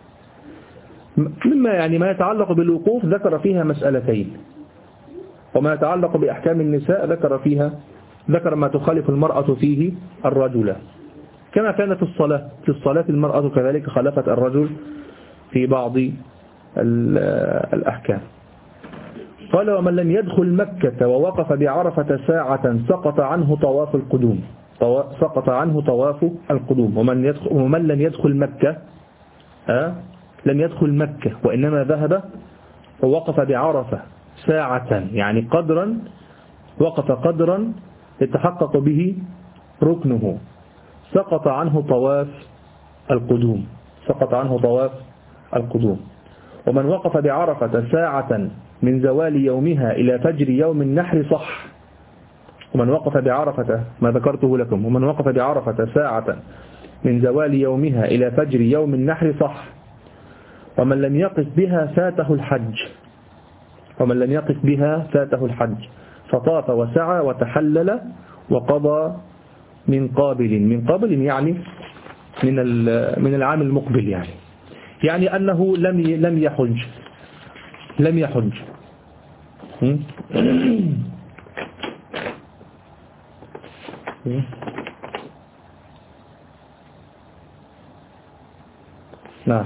مما يعني ما يتعلق بالوقوف ذكر فيها مسألتين، وما يتعلق بأحكام النساء ذكر فيها ذكر ما تخالف المرأة فيه الرجل، كما كان في الصلاة. في الصلاة المرأة كذلك خالفت الرجل في بعض الأحكام. قال ومن لم يدخل مكة ووقف بعرفة ساعة سقط عنه طواف القدوم سقط عنه طواف القدوم. ومن, يدخل ومن لم يدخل مكة أه؟ لم يدخل مكة وإنما ذهب ووقف بعرفة ساعة، يعني قدرا وقف قدرا يتحقق به ركنه، سقط عنه طواف القدوم سقط عنه طواف القدوم. ومن وقف بعرفة ساعة من زوال يومها إلى فجر يوم النحر صح. ومن وقف بعرفة ما ذكرته لكم ومن وقف بعرفة ساعة من زوال يومها إلى فجر يوم النحر صح. ومن لم يقف بها فاته الحج ومن لم يقف بها فاته الحج فطاف وسعى وتحلل وقضى من قابل من قابل يعني من من العام المقبل، يعني يعني أنه لم لم يحج لم يحج نعم.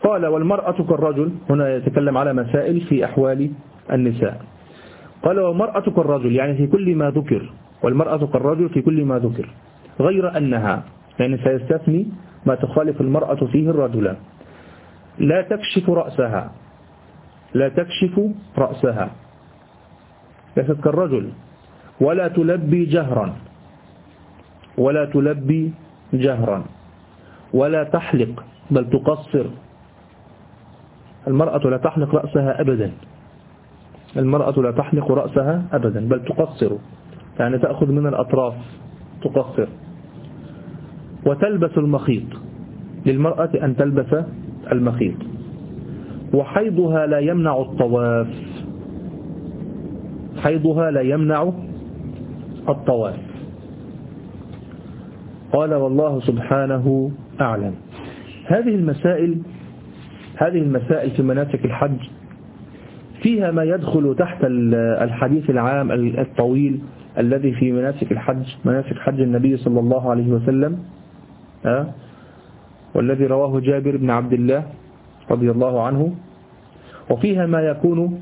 قال والمرأة كالرجل، هنا يتكلم على مسائل في أحوال النساء. قال والمرأة كالرجل يعني في كل ما ذكر، والمرأة كالرجل في كل ما ذكر، غير أنها يعني سيستثني ما تخالف المرأة فيه الرجل. لا تكشف رأسها، لا تكشف رأسها ليست كالرجل، ولا تلبي جهرا، ولا تلبي جهرا، ولا تحلق بل تقصر. المرأة لا تحلق رأسها أبدا، المرأة لا تحلق رأسها أبدا بل تقصر، يعني تأخذ من الأطراف تقصر. وتلبس المخيط، للمرأة أن تلبس المخيط. وحيضها لا يمنع الطواف، حيضها لا يمنع الطواف. قال والله سبحانه أعلم. هذه المسائل هذه المسائل في مناسك الحج فيها ما يدخل تحت الحديث العام الطويل الذي في مناسك الحج، مناسك حج النبي صلى الله عليه وسلم، أه؟ والذي رواه جابر بن عبد الله رضي الله عنه، وفيها ما يكون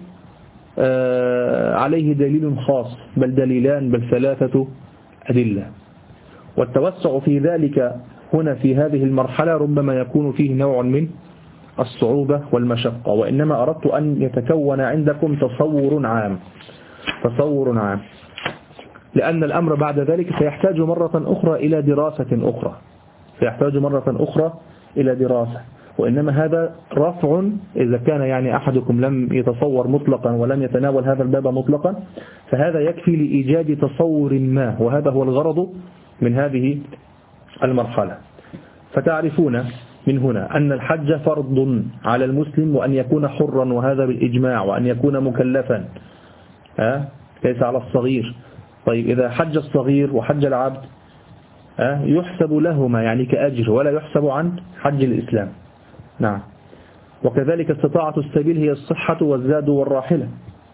أه عليه دليل خاص، بل دليلان بل ثلاثة أدلة. والتوسع في ذلك هنا في هذه المرحلة ربما يكون فيه نوع من الصعوبة والمشقة، وإنما أردت أن يتكون عندكم تصور عام، تصور عام، لأن الأمر بعد ذلك سيحتاج مرة أخرى إلى دراسة أخرى، سيحتاج مرة أخرى إلى دراسة. وإنما هذا رفع إذا كان يعني أحدكم لم يتصور مطلقا ولم يتناول هذا الباب مطلقا، فهذا يكفي لإيجاد تصور ما، وهذا هو الغرض من هذه المرحلة. فتعرفون من هنا أن الحج فرض على المسلم، وأن يكون حرا، وهذا بالإجماع، وأن يكون مكلفا، ها ليس على الصغير. طيب إذا حج الصغير وحج العبد ها يحسب لهما يعني كأجر، ولا يحسب عن حج الإسلام. نعم. وكذلك استطاعة السبيل هي الصحة والزاد والراحلة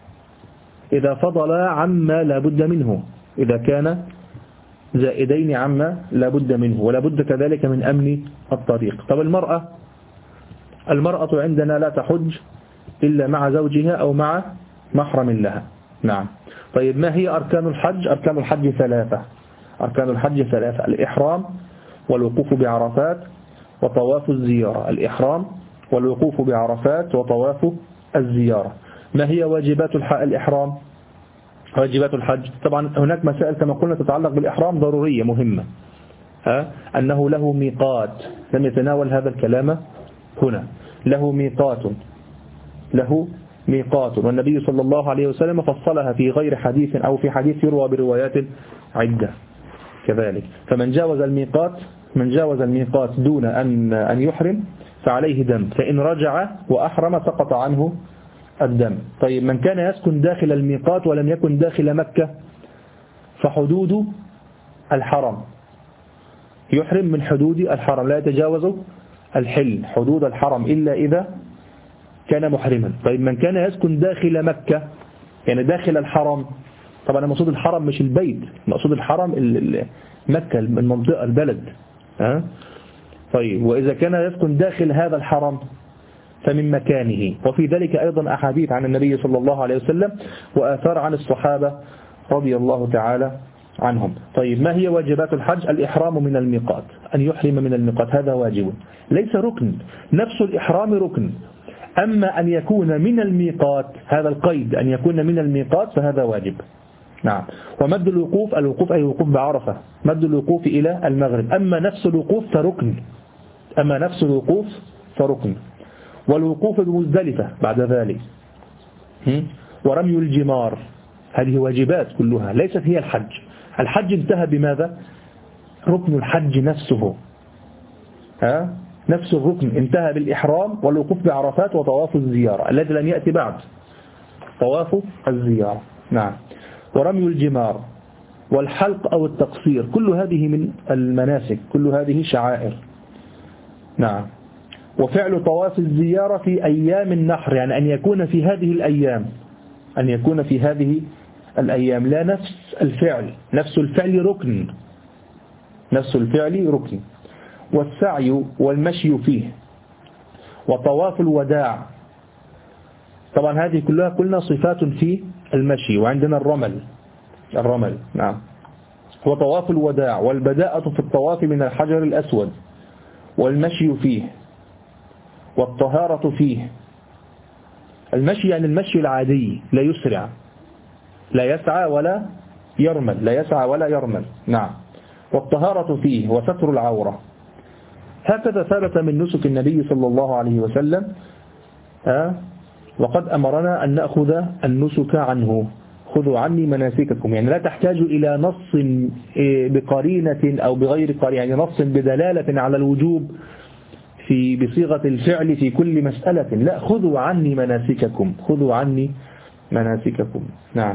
إذا فضل عما لا بد منه، إذا كان زائدين عما لا بد منه، ولا بد كذلك من أمن الطريق. طب المرأة المرأة عندنا لا تحج إلا مع زوجها أو مع محرم لها. نعم. طيب ما هي أركان الحج؟ أركان الحج ثلاثة، أركان الحج ثلاثة: الإحرام والوقوف بعرفات وطواف الزيارة. الإحرام والوقوف بعرفات وطواف الزيارة. ما هي واجبات الإحرام؟ واجبات الحج طبعا هناك مسائل كما قلنا تتعلق بالإحرام ضرورية مهمة، ها أنه له ميقات، لم يتناول هذا الكلام هنا. له ميقات، له ميقات، والنبي صلى الله عليه وسلم فصلها في غير حديث أو في حديث يروى بروايات عدة كذلك. فمن جاوز الميقات من جاوز الميقات دون أن أن يحرم فعليه دم، فإن رجع وأحرم سقط عنه الدم. طيب من كان يسكن داخل الميقات ولم يكن داخل مكة فحدود الحرم، يحرم من حدود الحرم، لا يتجاوز الحل حدود الحرم إلا إذا كان محرما. طيب من كان يسكن داخل مكة يعني داخل الحرم، طبعا المقصود الحرم مش البيت، المقصود الحرم مكة المنطقة البلد، ها؟ طيب وإذا كان يسكن داخل هذا الحرم فمن مكانه. وفي ذلك أيضا أحاديث عن النبي صلى الله عليه وسلم وآثار عن الصحابة رضي الله تعالى عنهم. طيب ما هي واجبات الحج؟ الإحرام من الميقات، أن يحرم من الميقات، هذا واجب ليس ركن، نفس الإحرام ركن. أما أن يكون من الميقات، هذا القيد أن يكون من الميقات فهذا واجب. نعم. ومد الوقوف، الوقوف أي وقوف بعرفة، مد الوقوف إلى المغرب. أما نفس الوقوف فركن، أما نفس الوقوف فركن. والوقوف بمزدلفة بعد ذلك، ورمي الجمار، هذه واجبات كلها ليست هي الحج. الحج انتهى بماذا؟ ركن الحج نفسه، ها؟ نفس الركن انتهى بالإحرام والوقوف بعرفات وطواف الزيارة الذي لم يأتي بعد، طواف الزيارة. نعم. ورمي الجمار والحلق أو التقصير، كل هذه من المناسك، كل هذه شعائر. نعم. وفعل طواف الزيارة في أيام النحر، يعني أن يكون في هذه الأيام، أن يكون في هذه الأيام، لا نفس الفعل، نفس الفعل ركن، نفس الفعل ركن. والسعي والمشي فيه، وطواف الوداع. طبعا هذه كلها قلنا صفات في المشي. وعندنا الرمل الرمل نعم، وطواف الوداع، والبداءة في الطواف من الحجر الأسود، والمشي فيه، والطهارة فيه. المشي يعني المشي العادي، لا يسرع، لا يسعى ولا يرمل، لا يسعى ولا يرمل نعم. والطهارة فيه، وستر العورة. هكذا ثبت من نسك النبي صلى الله عليه وسلم. ها وقد أمرنا أن نأخذ النسك عنه. خذوا عني مناسككم، يعني لا تحتاج إلى نص بقرينة أو بغير قرينة، يعني نص بدلالة على الوجوب في بصيغة الفعل في كل مسألة. لا، خذوا عني مناسككم، خذوا عني مناسككم نعم.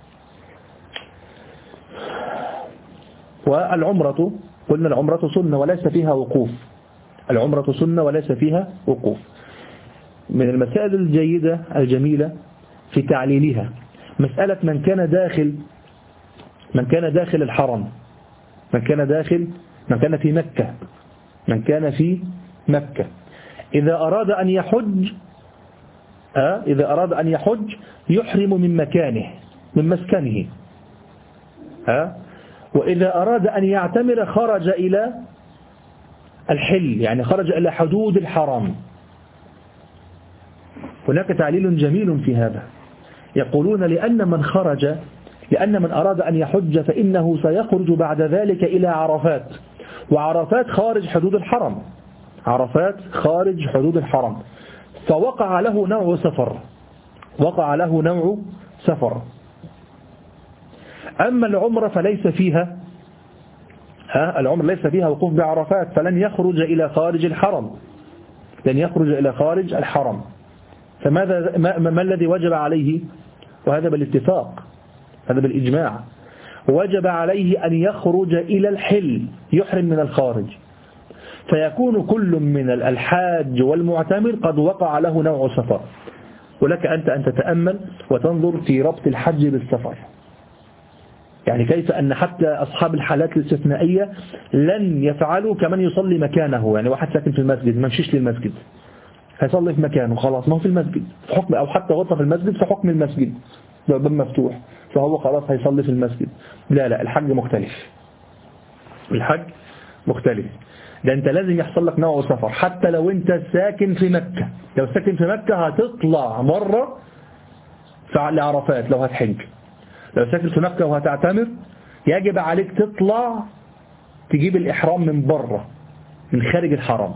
والعمرة قلنا العمرة سنة وليس فيها وقوف. العمرة سنة وليس فيها وقوف. من المسائل الجيدة الجميلة في تعليلها مسألة من كان داخل من كان داخل الحرم، من كان داخل من كان في مكة من كان في مكة إذا أراد أن يحج آه إذا أراد أن يحج يحرم من مكانه من مسكنه. آه وإذا أراد أن يعتمر خرج إلى الحل، يعني خرج إلى حدود الحرم. هناك تعليل جميل في هذا. يقولون لأن من خرج لأن من أراد أن يحج فإنه سيخرج بعد ذلك إلى عرفات، وعرفات خارج حدود الحرم، عرفات خارج حدود الحرم، فوقع له نوع سفر وقع له نوع سفر. أما العمرة فليس فيها ها العمرة ليس فيها وقوف بعرفات، فلن يخرج إلى خارج الحرم لن يخرج إلى خارج الحرم. فماذا ما, ما الذي وجب عليه؟ وهذا بالاتفاق، هذا بالإجماع، وجب عليه أن يخرج إلى الحل، يحرم من الخارج. فيكون كل من الحاج والمعتمر قد وقع له نوع سفر. ولك أنت أن تتأمل وتنظر في ربط الحج بالسفر، يعني كيف أن حتى أصحاب الحالات الاستثنائية لن يفعلوا كمن يصلي مكانه. يعني واحد ساكن في المسجد ما مشيش للمسجد، هيصلي في مكانه خلاص، ما هو في المسجد في حكم، أو حتى غطى في المسجد في حكم المسجد، باب مفتوح فهو خلاص هيصلي في المسجد. لا لا، الحج مختلف، الحج مختلف. ده انت لازم يحصل لك نوع سفر. حتى لو انت ساكن في مكة، لو ساكن في مكة هتطلع مرة لعرفات لو هتحج. لو ساكن في مكة وهتعتمر يجب عليك تطلع تجيب الإحرام من بره من خارج الحرم.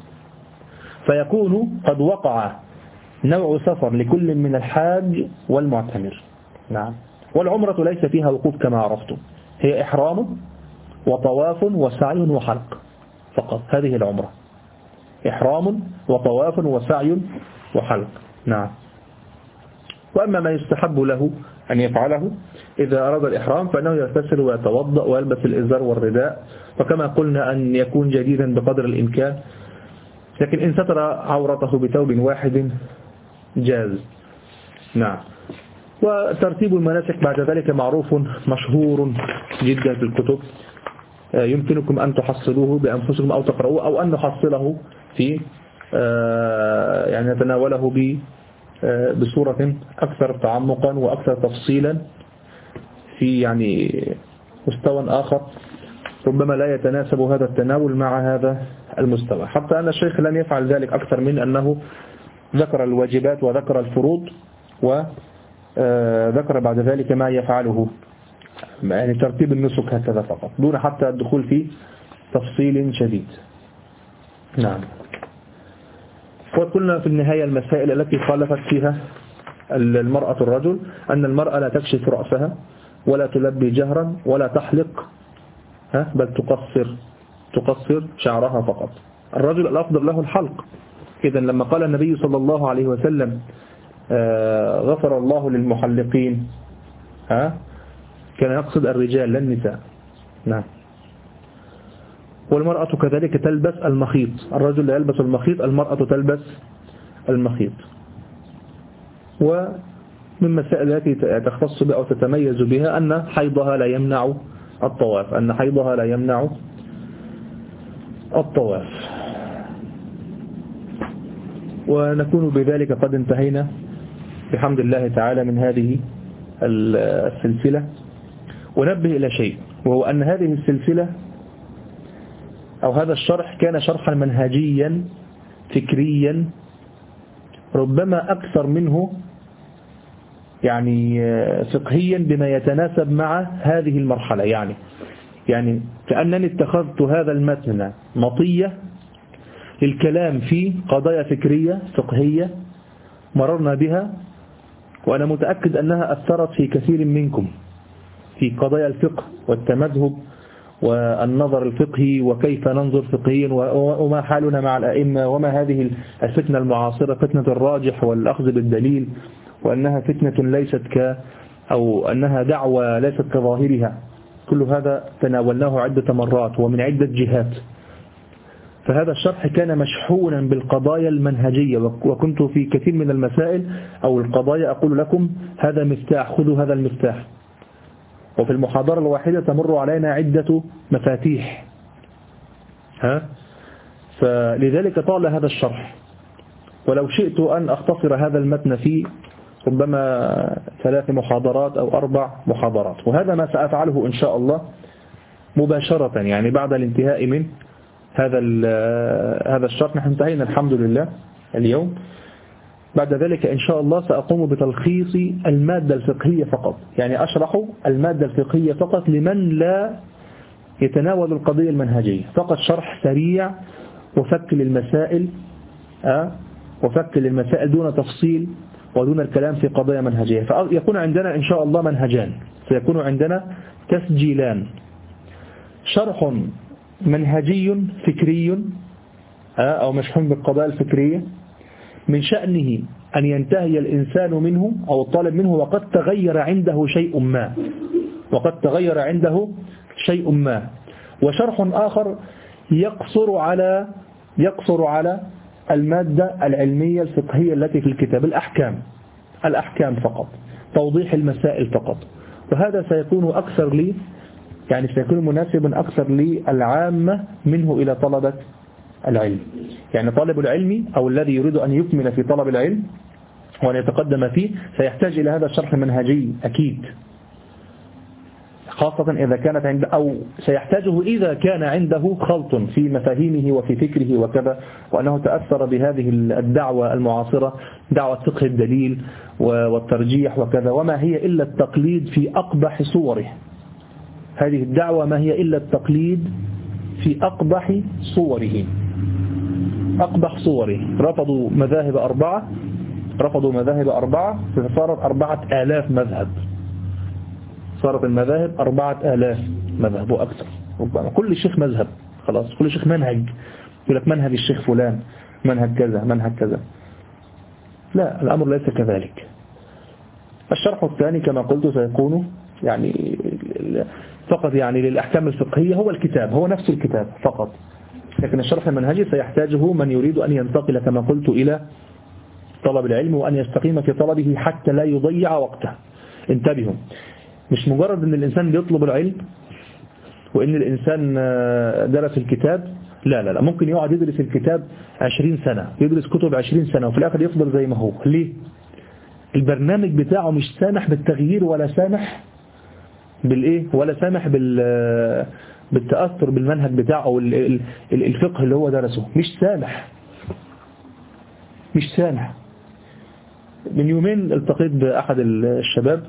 فيكون قد وقع نوع سفر لكل من الحاج والمعتمر نعم. والعمرة ليس فيها وقوف كما عرفتم، هي إحرام وطواف وسعي وحلق فقط. هذه العمرة إحرام وطواف وسعي وحلق نعم. وأما ما يستحب له أن يفعله إذا أراد الإحرام فإنه يغتسل ويتوضأ ويلبس الإزار والرداء، وكما قلنا أن يكون جديدا بقدر الإمكان، لكن إن ستر عورته بثوب واحد جاز نعم. وترتيب المناسك بعد ذلك معروف مشهور جدا في الكتب، يمكنكم أن تحصلوه بأنفسكم أو تقرؤوه أو أن نحصله في يعني نتناوله بصورة أكثر تعمقا وأكثر تفصيلا في يعني مستوى آخر ربما لا يتناسب هذا التناول مع هذا المستوى. حتى أن الشيخ لم يفعل ذلك أكثر من أنه ذكر الواجبات وذكر الفروض وذكر بعد ذلك ما يفعله، يعني ترتيب النسك هكذا فقط دون حتى الدخول في تفصيل شديد نعم. وقلنا في النهاية المسائل التي خالفت فيها المرأة الرجل أن المرأة لا تكشف رأسها ولا تلبي جهرا ولا تحلق ها بل تقصر تقصر شعرها فقط. الرجل الأفضل له الحلق. إذن لما قال النبي صلى الله عليه وسلم آه غفر الله للمحلقين ها كان يقصد الرجال لا النساء نعم. والمرأة كذلك تلبس المخيط، الرجل لا يلبس المخيط، المرأة تلبس المخيط. ومن مسائل التي تختص بها أو تتميز بها أن حيضها لا يمنع الطواف أن حيضها لا يمنع الطواف. ونكون بذلك قد انتهينا بحمد الله تعالى من هذه السلسلة. ونبه إلى شيء، وهو أن هذه السلسلة أو هذا الشرح كان شرحا منهجيا فكريا ربما أكثر منه يعني فقهيا بما يتناسب مع هذه المرحلة. يعني يعني كأنني اتخذت هذا المتن مطية للكلام في قضايا فكرية فقهية مررنا بها، وأنا متأكد أنها أثرت في كثير منكم في قضايا الفقه والتمذهب والنظر الفقهي وكيف ننظر فقهيا وما حالنا مع الأئمة، وما هذه الفتنة المعاصرة فتنة الراجح والأخذ بالدليل، وأنها فتنة ليست ك أو أنها دعوة ليست كظاهرها. كل هذا تناولناه عدة مرات ومن عدة جهات. فهذا الشرح كان مشحونا بالقضايا المنهجية، وكنت في كثير من المسائل أو القضايا أقول لكم هذا مفتاح، خذوا هذا المفتاح. وفي المحاضرة الواحدة تمر علينا عدة مفاتيح. ها؟ فلذلك طال هذا الشرح، ولو شئت أن أختصر هذا المتن في ربما ثلاث محاضرات أو أربع محاضرات، وهذا ما سأفعله إن شاء الله مباشرة. يعني بعد الانتهاء من هذا هذا الشرح، نحن انتهينا الحمد لله اليوم. بعد ذلك إن شاء الله سأقوم بتلخيص المادة الفقهية فقط، يعني أشرح المادة الفقهية فقط لمن لا يتناول القضية المنهجية، فقط شرح سريع وفك للمسائل أه؟ وفك للمسائل دون تفصيل ودون الكلام في قضايا منهجية. فيكون عندنا إن شاء الله منهجان، سيكون عندنا تسجيلان: شرح منهجي فكري أو مشحون بالقضايا الفكرية من شأنه أن ينتهي الإنسان منه أو الطالب منه وقد تغير عنده شيء ما وقد تغير عنده شيء ما وشرح آخر يقصر على يقصر على المادة العلمية الفقهية التي في الكتاب، الأحكام الأحكام فقط، توضيح المسائل فقط. وهذا سيكون أكثر لي يعني سيكون مناسبا أكثر للعامة منه إلى طلبة العلم. يعني طالب العلم أو الذي يريد أن يكمل في طلب العلم وأن يتقدم فيه سيحتاج إلى هذا الشرح المنهجي أكيد، خاصة إذا كانت عند أو سيحتاجه إذا كان عنده خلط في مفاهيمه وفي فكره وكذا، وأنه تأثر بهذه الدعوة المعاصرة، دعوة فقه الدليل والترجيح وكذا، وما هي إلا التقليد في أقبح صوره. هذه الدعوة ما هي إلا التقليد في أقبح صوره أقبح صوره رفضوا مذاهب أربعة رفضوا مذاهب أربعة فصارت أربعة آلاف مذهب صارت المذاهب أربعة آلاف مذهب وأكثر، ربما كل شيخ مذهب، خلاص كل شيخ منهج، يقول لك منهج الشيخ فلان، منهج كذا منهج كذا. لا، الأمر ليس كذلك. الشرح الثاني كما قلت سيكون يعني فقط يعني للأحكام الفقهية، هو الكتاب هو نفس الكتاب فقط، لكن الشرح المنهجي سيحتاجه من يريد أن ينتقل كما قلت إلى طلب العلم وأن يستقيم في طلبه حتى لا يضيع وقته. انتبهوا، مش مجرد أن الإنسان يطلب العلم وأن الإنسان درس الكتاب، لا لا لا ممكن يقعد يدرس الكتاب عشرين سنة، يدرس كتب عشرين سنة وفي الآخر يفضل زي ما هو. ليه؟ البرنامج بتاعه مش سامح بالتغيير ولا سامح بالإيه ولا سامح بال بالتأثر بالمنهج بتاعه أو الفقه اللي هو درسه، مش سامح مش سامح. من يومين التقيت بأحد الشباب،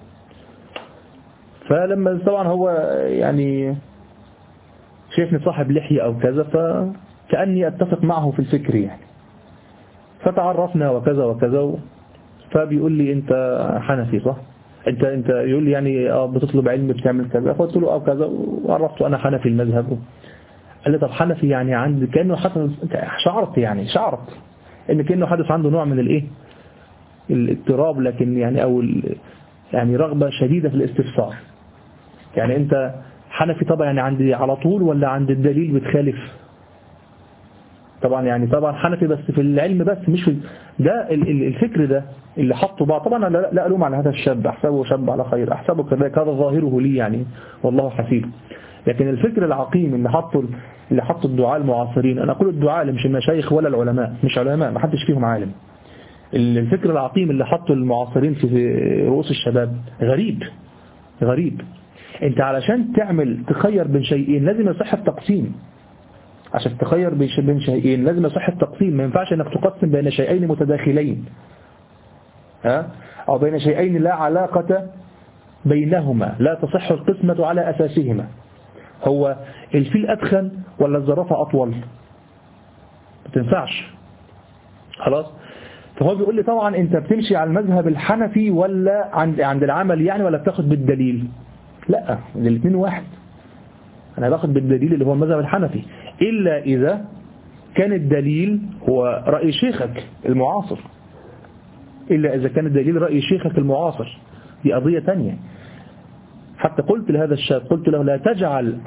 فلما طبعا هو يعني شايفني صاحب لحية أو كذا، فكأني أتفق معه في الفكر يعني، فتعرفنا وكذا وكذا، فبيقول لي أنت حنفي صح؟ أنت أنت يقول لي يعني اه بتطلب علم بتعمل كذا، فقلت له اه كذا وعرفته أنا حنفي المذهب. قال لي طب حنفي يعني عندي كأنه حدث، شعرت يعني شعرت إن كأنه حدث عنده نوع من الإيه الاضطراب، لكن يعني أو يعني رغبة شديدة في الاستفسار. يعني أنت حنفي طبعا يعني عندي على طول ولا عند الدليل بتخالف؟ طبعا يعني طبعا حنفي بس في العلم بس مش في ده الفكر ده اللي حطه بقى. طبعا لا, لا ألوم على هذا الشاب، أحسبه شاب على خير، أحسبه كذلك، هذا ظاهره لي يعني والله حسيب. لكن الفكر العقيم اللي حطوا اللي حطوا الدعاء المعاصرين، أنا أقول الدعاء مش المشايخ ولا العلماء، مش علماء، ما حدش فيهم عالم. الفكر العقيم اللي حطوا المعاصرين في رؤوس الشباب غريب غريب. انت علشان تعمل تخير بين شيئين لازم يصح التقسيم. عشان تخير بين شيئين لازم يصح التقسيم. ما ينفعش انك تقسم بين شيئين متداخلين، ها، او بين شيئين لا علاقة بينهما، لا تصح القسمة على اساسهما. هو الفيل ادخن ولا الزرافة اطول؟ ما تنفعش. خلاص. فهو بيقول لي طبعا انت بتمشي على المذهب الحنفي ولا عند عند العمل يعني، ولا بتاخد بالدليل؟ لا، الاثنين واحد. انا باخد بالدليل اللي هو المذهب الحنفي، الا اذا كان الدليل هو رأي شيخك المعاصر، الا اذا كان الدليل رأي شيخك المعاصر، دي قضية تانية. حتى قلت لهذا الشاب، قلت له لا تجعل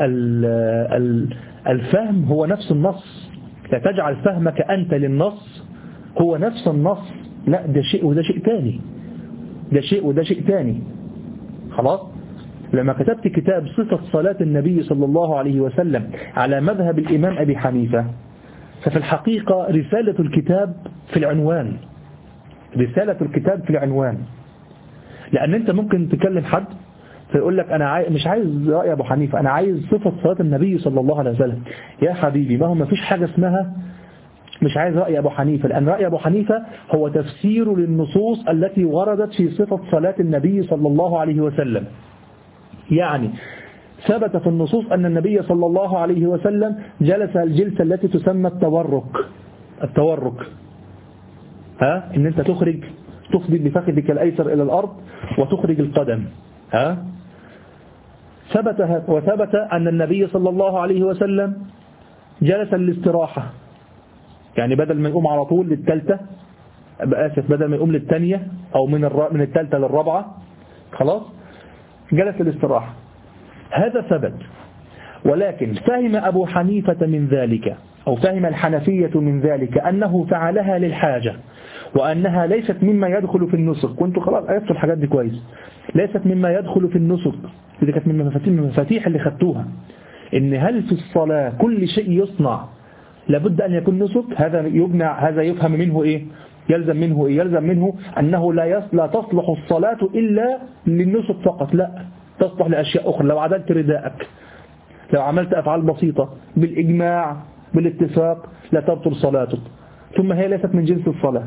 الفهم هو نفس النص، لا تجعل فهمك أنت للنص هو نفس النص، لا، ده شيء وده شيء تاني، ده شيء وده شيء تاني. خلاص. لما كتبت كتاب صفة صلاة النبي صلى الله عليه وسلم على مذهب الإمام أبي حنيفة، ففي الحقيقة رسالة الكتاب في العنوان، رسالة الكتاب في العنوان. لأن أنت ممكن تكلم حد فيقول لك أنا عاي... مش عايز رأي أبو حنيفة، أنا عايز صفة صلاة النبي صلى الله عليه وسلم. يا حبيبي، ما هو ما فيش حاجة اسمها مش عايز رأي أبو حنيفة، لأن رأي أبو حنيفة هو تفسير للنصوص التي وردت في صفة صلاة النبي صلى الله عليه وسلم. يعني ثبت في النصوص أن النبي صلى الله عليه وسلم جلس الجلسة التي تسمى التورك. التورك ها، إن أنت تخرج تفضي بفخذك الأيسر إلى الأرض وتخرج القدم. ها، ثبت وثبت أن النبي صلى الله عليه وسلم جلس للاستراحة، يعني بدل ما يقوم على طول للثالثة، آسف، بدل ما يقوم للثانية أو من الر... من الثالثة للرابعة، خلاص، جلس للاستراحة. هذا ثبت. ولكن فهم أبو حنيفة من ذلك، أو فهم الحنفية من ذلك، أنه فعلها للحاجة، وأنها ليست مما يدخل في النسك. كنت خلاص عرفت الحاجات دي كويس. ليست مما يدخل في النسك، دي كانت من المفاتيح اللي خدتوها، إن هل في الصلاة كل شيء يصنع لابد أن يكون نسك؟ هذا يبنى، هذا يفهم منه إيه؟ يلزم منه إيه؟ يلزم منه أنه لا لا تصلح الصلاة إلا للنسك فقط، لا، تصلح لأشياء أخرى. لو عدلت رداءك، لو عملت أفعال بسيطة بالإجماع بالاتفاق لا تبطل صلاتك، ثم هي ليست من جنس الصلاة.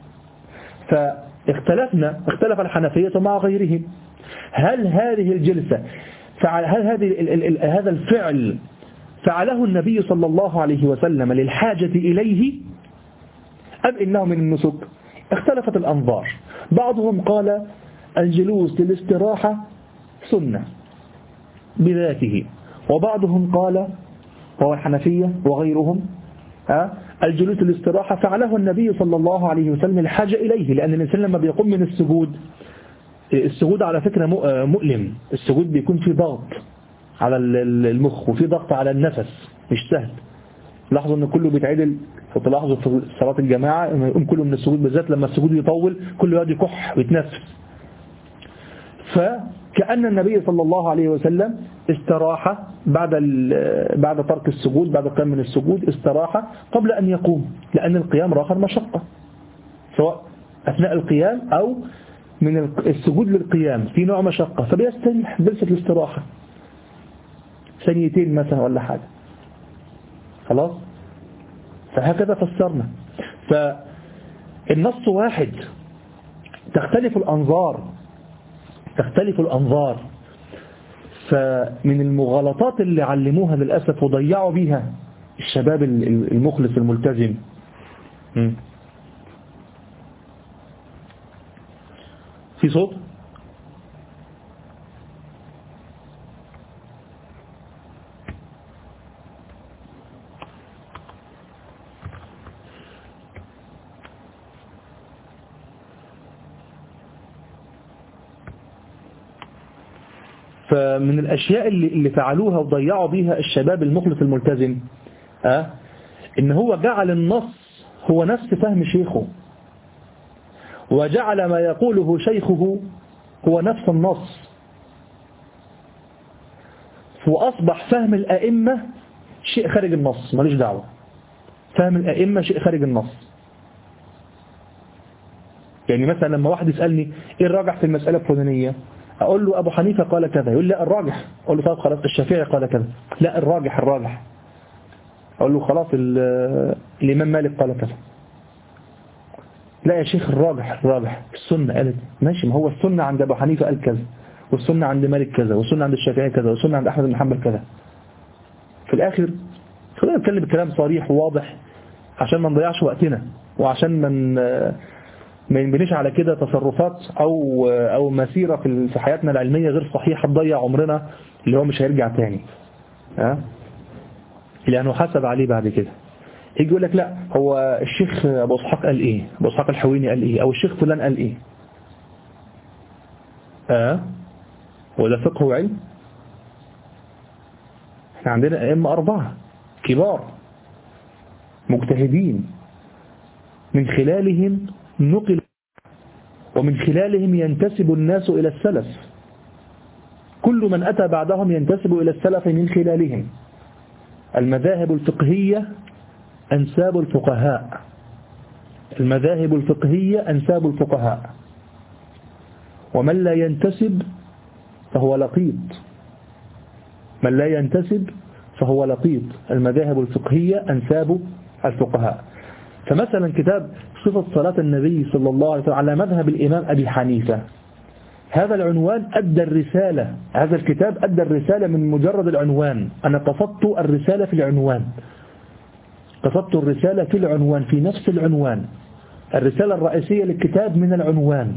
فاختلفنا، اختلف الحنفية مع غيرهم، هل هذه الجلسة فعل هل هذه ال ال هذا الفعل فعله النبي صلى الله عليه وسلم للحاجة إليه أم إنه من النسك؟ اختلفت الأنظار. بعضهم قال الجلوس للاستراحة سنة بذاته، وبعضهم قال، وهو الحنفية وغيرهم، الجلوس للاستراحة فعله النبي صلى الله عليه وسلم الحاجة إليه، لأن الإنسان لما بيقوم من السجود، السجود على فكرة مؤلم، السجود بيكون فيه ضغط على المخ وفي ضغط على النفس، مش سهل. لاحظوا ان كله بيتعدل، فتلاحظوا في صلاة الجماعة لما يقوم كله من السجود، بالذات لما السجود يطول كله يقعد يكح ويتنفس. فكأن النبي صلى الله عليه وسلم استراح بعد بعد ترك السجود، بعد القيام من السجود استراح قبل أن يقوم، لأن القيام راخر مشقة، سواء أثناء القيام أو من السجود للقيام في نوع مشقة، فبيستريح جلسة الاستراحة ثانيتين مثلا ولا حاجة. خلاص. فهكذا فسرنا. فالنص واحد، تختلف الأنظار تختلف الأنظار فمن المغالطات اللي علموها للأسف وضيعوا بيها الشباب المخلص الملتزم. في صوت؟ فمن الأشياء اللي, اللي فعلوها وضيعوا بيها الشباب المخلص الملتزم، أه؟ إن هو جعل النص هو نفس فهم شيخه، وجعل ما يقوله شيخه هو نفس النص. وأصبح فهم الأئمة شيء خارج النص، ماليش دعوة. فهم الأئمة شيء خارج النص. يعني مثلا لما واحد يسألني إيه الراجح في المسألة الفلانية، أقول له أبو حنيفة قال كذا، يقول لا الراجح. أقول له طب خلاص الشافعي قال كذا، لا الراجح الراجح. أقول له خلاص الإمام مالك قال كذا، لا يا شيخ الراجح الراجح السنة قالت. ماشي، ما هو السنة عند أبو حنيفة قال كذا، والسنة عند مالك كذا، والسنة عند الشافعي كذا، والسنة عند أحمد بن حنبل كذا. في الآخر خلينا نتكلم بكلام صريح وواضح عشان ما نضيعش وقتنا، وعشان من ما ينبنيش على كده تصرفات أو أو مسيرة في حياتنا العلمية غير صحيحة تضيع عمرنا اللي هو مش هيرجع تاني، ها لأنه حسب عليه بعد كده. يجي يقول لك لا هو الشيخ أبو إسحاق قال إيه، أبو إسحاق الحويني قال إيه، أو الشيخ فلان قال إيه. آه وده فقه وعلم؟ احنا عندنا أئمة أربعة كبار مجتهدين، من خلالهم نقل ومن خلالهم ينتسب الناس إلى السلف. كل من أتى بعدهم ينتسب إلى السلف من خلالهم. المذاهب الفقهية أنساب الفقهاء، المذاهب الفقهية أنساب الفقهاء، ومن لا ينتسب فهو لقيط، من لا ينتسب فهو لقيط. المذاهب الفقهية أنساب الفقهاء. فمثلا كتاب صفة صلاة النبي صلى الله عليه وسلم على مذهب الإمام أبي حنيفة، هذا العنوان أدى الرسالة، هذا الكتاب أدى الرسالة من مجرد العنوان. أنا قصدت الرسالة في العنوان، قصدت الرسالة في العنوان، في نفس العنوان. الرسالة الرئيسية للكتاب من العنوان،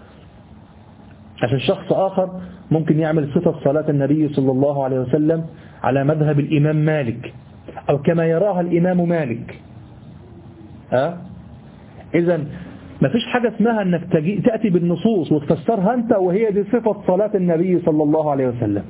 عشان شخص آخر ممكن يعمل صفة صلاة النبي صلى الله عليه وسلم على مذهب الإمام مالك أو كما يراها الإمام مالك. أه؟ إذن ما فيش حاجة اسمها أنك تجي تأتي بالنصوص وتفسرها أنت وهي دي صفة صلاة النبي صلى الله عليه وسلم.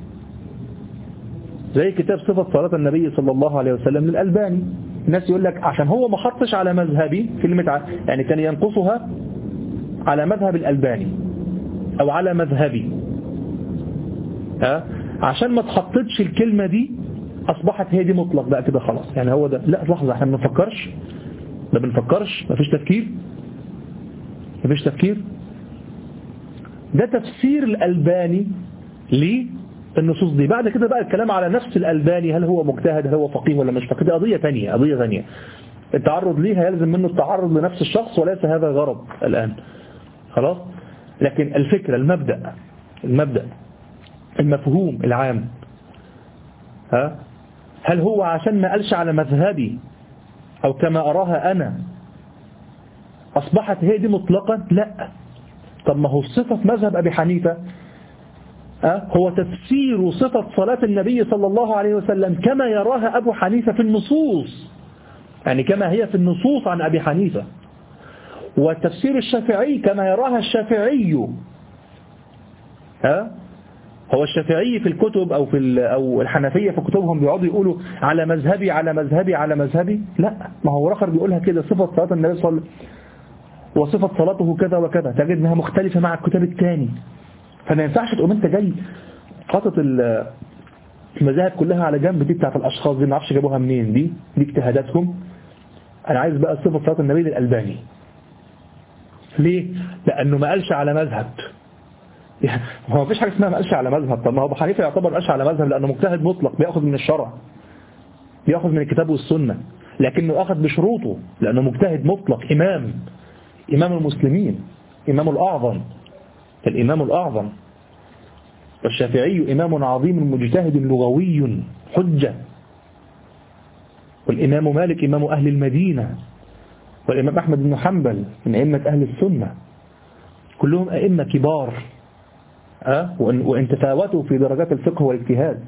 زي كتاب صفة صلاة النبي صلى الله عليه وسلم للألباني، الناس يقول لك عشان هو ما حطش على مذهبي كلمة، يعني كان ينقصها على مذهب الألباني أو على مذهبي، أه؟ عشان ما تحطتش الكلمة دي أصبحت هي دي مطلق بقى كده خلاص. يعني هو ده، لا لحظة احنا ما بنفكرش، ما بنفكرش، ما فيش تفكير، ما فيش تفكير. ده تفسير الألباني للنصوص دي. بعد كده بقى الكلام على نفس الألباني، هل هو مجتهد، هل هو فقيه ولا مش فقيه، دي قضية ثانية، قضية ثانية. التعرض ليها يلزم منه التعرض لنفس الشخص، وليس هذا غرض الآن خلاص. لكن الفكرة، المبدأ المبدأ المفهوم العام، ها هل هو عشان ما قالش على مذهبي أو كما أراها أنا أصبحت هي دي مطلقا؟ لا. طب ما هو صفة مذهب أبي حنيفة أه؟ هو تفسير صفة صلاة النبي صلى الله عليه وسلم كما يراها أبو حنيفة في النصوص، يعني كما هي في النصوص عن أبي حنيفة. والتفسير الشافعي كما يراها الشافعي. أه؟ هو الشافعي في الكتب أو في أو الحنفية في كتبهم بيقعدوا يقولوا على مذهبي على مذهبي على مذهبي، لا، ما هو رخر بيقولها كده، صفة صلاة النبي صلى الله عليه وسلم وصفة صلاته كذا وكذا، تجد انها مختلفة مع الكتاب الثاني. فما ينفعش تقوم انت جاي حاطط المذاهب كلها على جنب، دي بتاعت الاشخاص دي ما اعرفش جابوها منين، دي دي اجتهاداتهم. انا عايز بقى صفة صلاة النبي للألباني. ليه؟ لانه ما قالش على مذهب. يعني هو ما فيش حاجه اسمها ما قالش على مذهب. طب ما هو ابو حنيفه يعتبر ما قالش على مذهب لانه مجتهد مطلق، بياخذ من الشرع، بياخذ من الكتاب والسنه، لكنه اخذ بشروطه لانه مجتهد مطلق، امام امام المسلمين، امام الاعظم، الامام الاعظم. والشافعي امام عظيم مجتهد لغوي حجه، والامام مالك امام اهل المدينه، والامام احمد بن حنبل من ائمه اهل السنه، كلهم ائمه كبار، أه؟ وإن تفاوتوا في درجات الفقه والاجتهاد،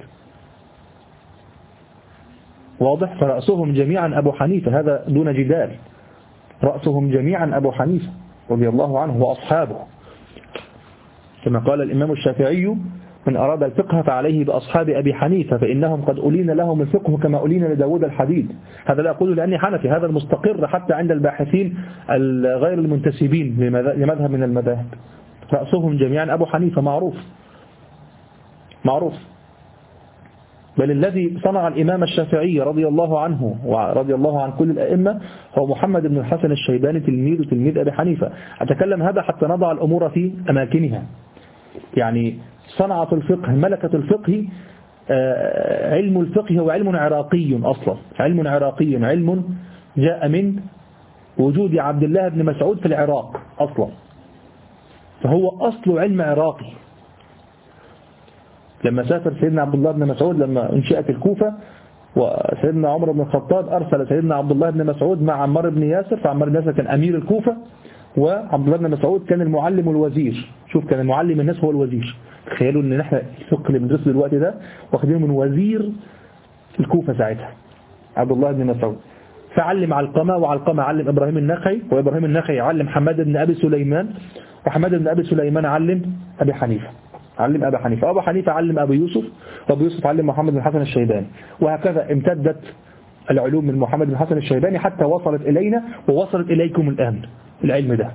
واضح. فرأسهم جميعا أبو حنيفة، هذا دون جدال، رأسهم جميعا أبو حنيفة رضي الله عنه وأصحابه، كما قال الإمام الشافعي: من أراد الفقه فعليه بأصحاب أبي حنيفة فإنهم قد أولين لهم الفقه كما أولين لداود الحديد. هذا لا أقول لأني حنفي، هذا المستقر حتى عند الباحثين غير المنتسبين لمذهب من المذاهب. رأسهم جميعا أبو حنيفة، معروف معروف. بل الذي صنع الإمام الشافعي رضي الله عنه ورضي الله عن كل الأئمة هو محمد بن الحسن الشيباني تلميذ تلميذ أبي حنيفة. أتكلم هذا حتى نضع الأمور في أماكنها. يعني صنعة الفقه ملكة الفقه، علم الفقه هو علم عراقي أصلا، علم عراقي، علم جاء من وجود عبد الله بن مسعود في العراق أصلا، فهو أصل علم عراقي. لما سافر سيدنا عبد الله بن مسعود لما انشأت الكوفة، وسيدنا عمر بن الخطاب أرسل سيدنا عبد الله بن مسعود مع عمار بن ياسر، فعمار بن ياسر كان أمير الكوفة وعبد الله بن مسعود كان المعلم والوزير. شوف، كان المعلم الناس هو الوزير. تخيلوا ان احنا الفقه اللي بندرسه دلوقتي ده واخدينه من وزير الكوفة ساعتها عبد الله بن مسعود. فعلم علقمة، وعلقمة علم إبراهيم النخعي، وإبراهيم النخعي علم حماد بن أبي سليمان، وحماد بن أبي سليمان علم أبي حنيفة، علم أبي حنيفة، أبو حنيفة علم أبو يوسف، وأبو يوسف علم محمد بن الحسن الشيباني، وهكذا امتدت العلوم من محمد بن الحسن الشيباني حتى وصلت إلينا ووصلت إليكم الآن العلم ده.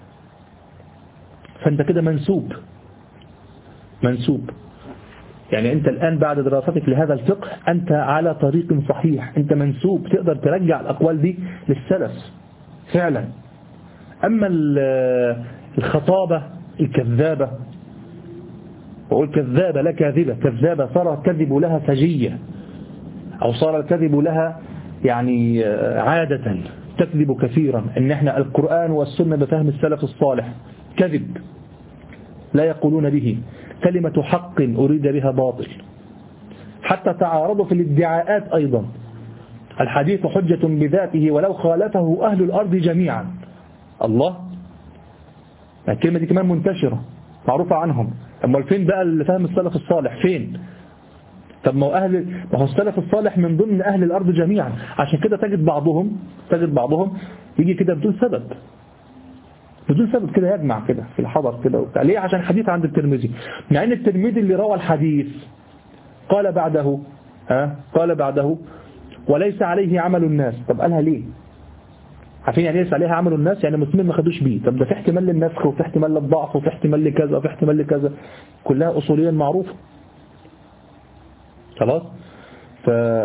فأنت كده منسوب منسوب يعني أنت الآن بعد دراستك لهذا الفقه أنت على طريق صحيح، أنت منسوب، تقدر ترجع الأقوال دي للسلف فعلا. أما الخطابة الكذابة، وقول كذابة لا كاذبة، كذابة صار الكذب لها سجية، أو صار الكذب لها يعني عادة تكذب كثيرا. إن احنا القرآن والسنة بفهم السلف الصالح كذب لا يقولون به، كلمة حق أريد بها باطل. حتى تعارضوا في الادعاءات أيضا، الحديث حجة بذاته ولو خالفه أهل الأرض جميعا. الله، الكلمة دي كمان منتشرة معروفة عنهم. أما فين بقى اللي فهم السلف الصالح؟ فين؟ طب ما هو أهل ما هو السلف الصالح من ضمن أهل الأرض جميعا. عشان كده تجد بعضهم تجد بعضهم يجي كده بدون سبب بدون سبب كده يجمع كده في الحضر كده وبتاع. ليه؟ عشان حديث عند الترمذي، مع ان الترمذي اللي روى الحديث قال بعده ها قال بعده وليس عليه عمل الناس. طب قالها ليه؟ عارفين يعني ليس عليها عمل الناس؟ يعني المسلمين ما خدوش بيه. طب ده في احتمال للنسخ، وفي احتمال للضعف، وفي احتمال لكذا، وفي احتمال لكذا، كلها اصوليا معروفه. خلاص. ف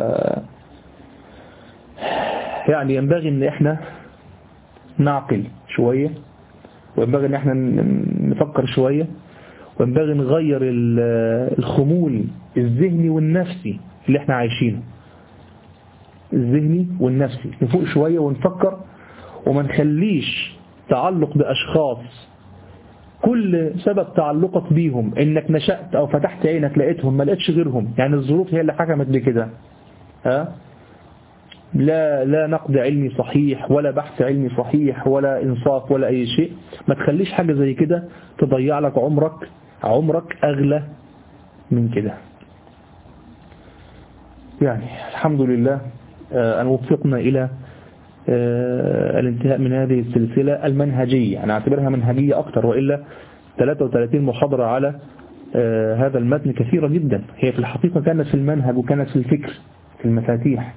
يعني ينبغي ان احنا نعقل شويه، وينبغي ان احنا نفكر شوية، وينبغي نغير الخمول الذهني والنفسي اللي احنا عايشينه، الذهني والنفسي، نفوق شوية ونفكر، وما نخليش تعلق بأشخاص كل سبب تعلقك بيهم انك نشأت او فتحت عينك لقيتهم ما لقيتش غيرهم، يعني الظروف هي اللي حكمت بكده. ها لا لا نقد علمي صحيح، ولا بحث علمي صحيح، ولا إنصاف، ولا أي شيء. ما تخليش حاجة زي كده تضيع لك عمرك عمرك أغلى من كده. يعني الحمد لله أن وفقنا إلى الانتهاء من هذه السلسلة المنهجية. أنا أعتبرها منهجية أكتر، وإلا ثلاثة وثلاثين محاضرة على هذا المتن كثيرة جدا. هي في الحقيقة كانت في المنهج، وكانت في الفكر، في المفاتيح.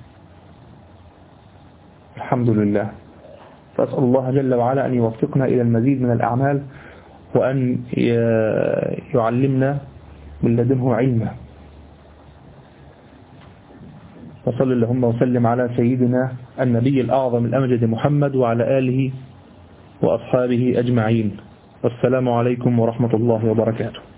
الحمد لله. فأسأل الله جل وعلا أن يوفقنا إلى المزيد من الأعمال، وأن يعلمنا من لدنه علما. وصل اللهم وسلم على سيدنا النبي الأعظم الأمجد محمد وعلى آله وأصحابه أجمعين. والسلام عليكم ورحمة الله وبركاته.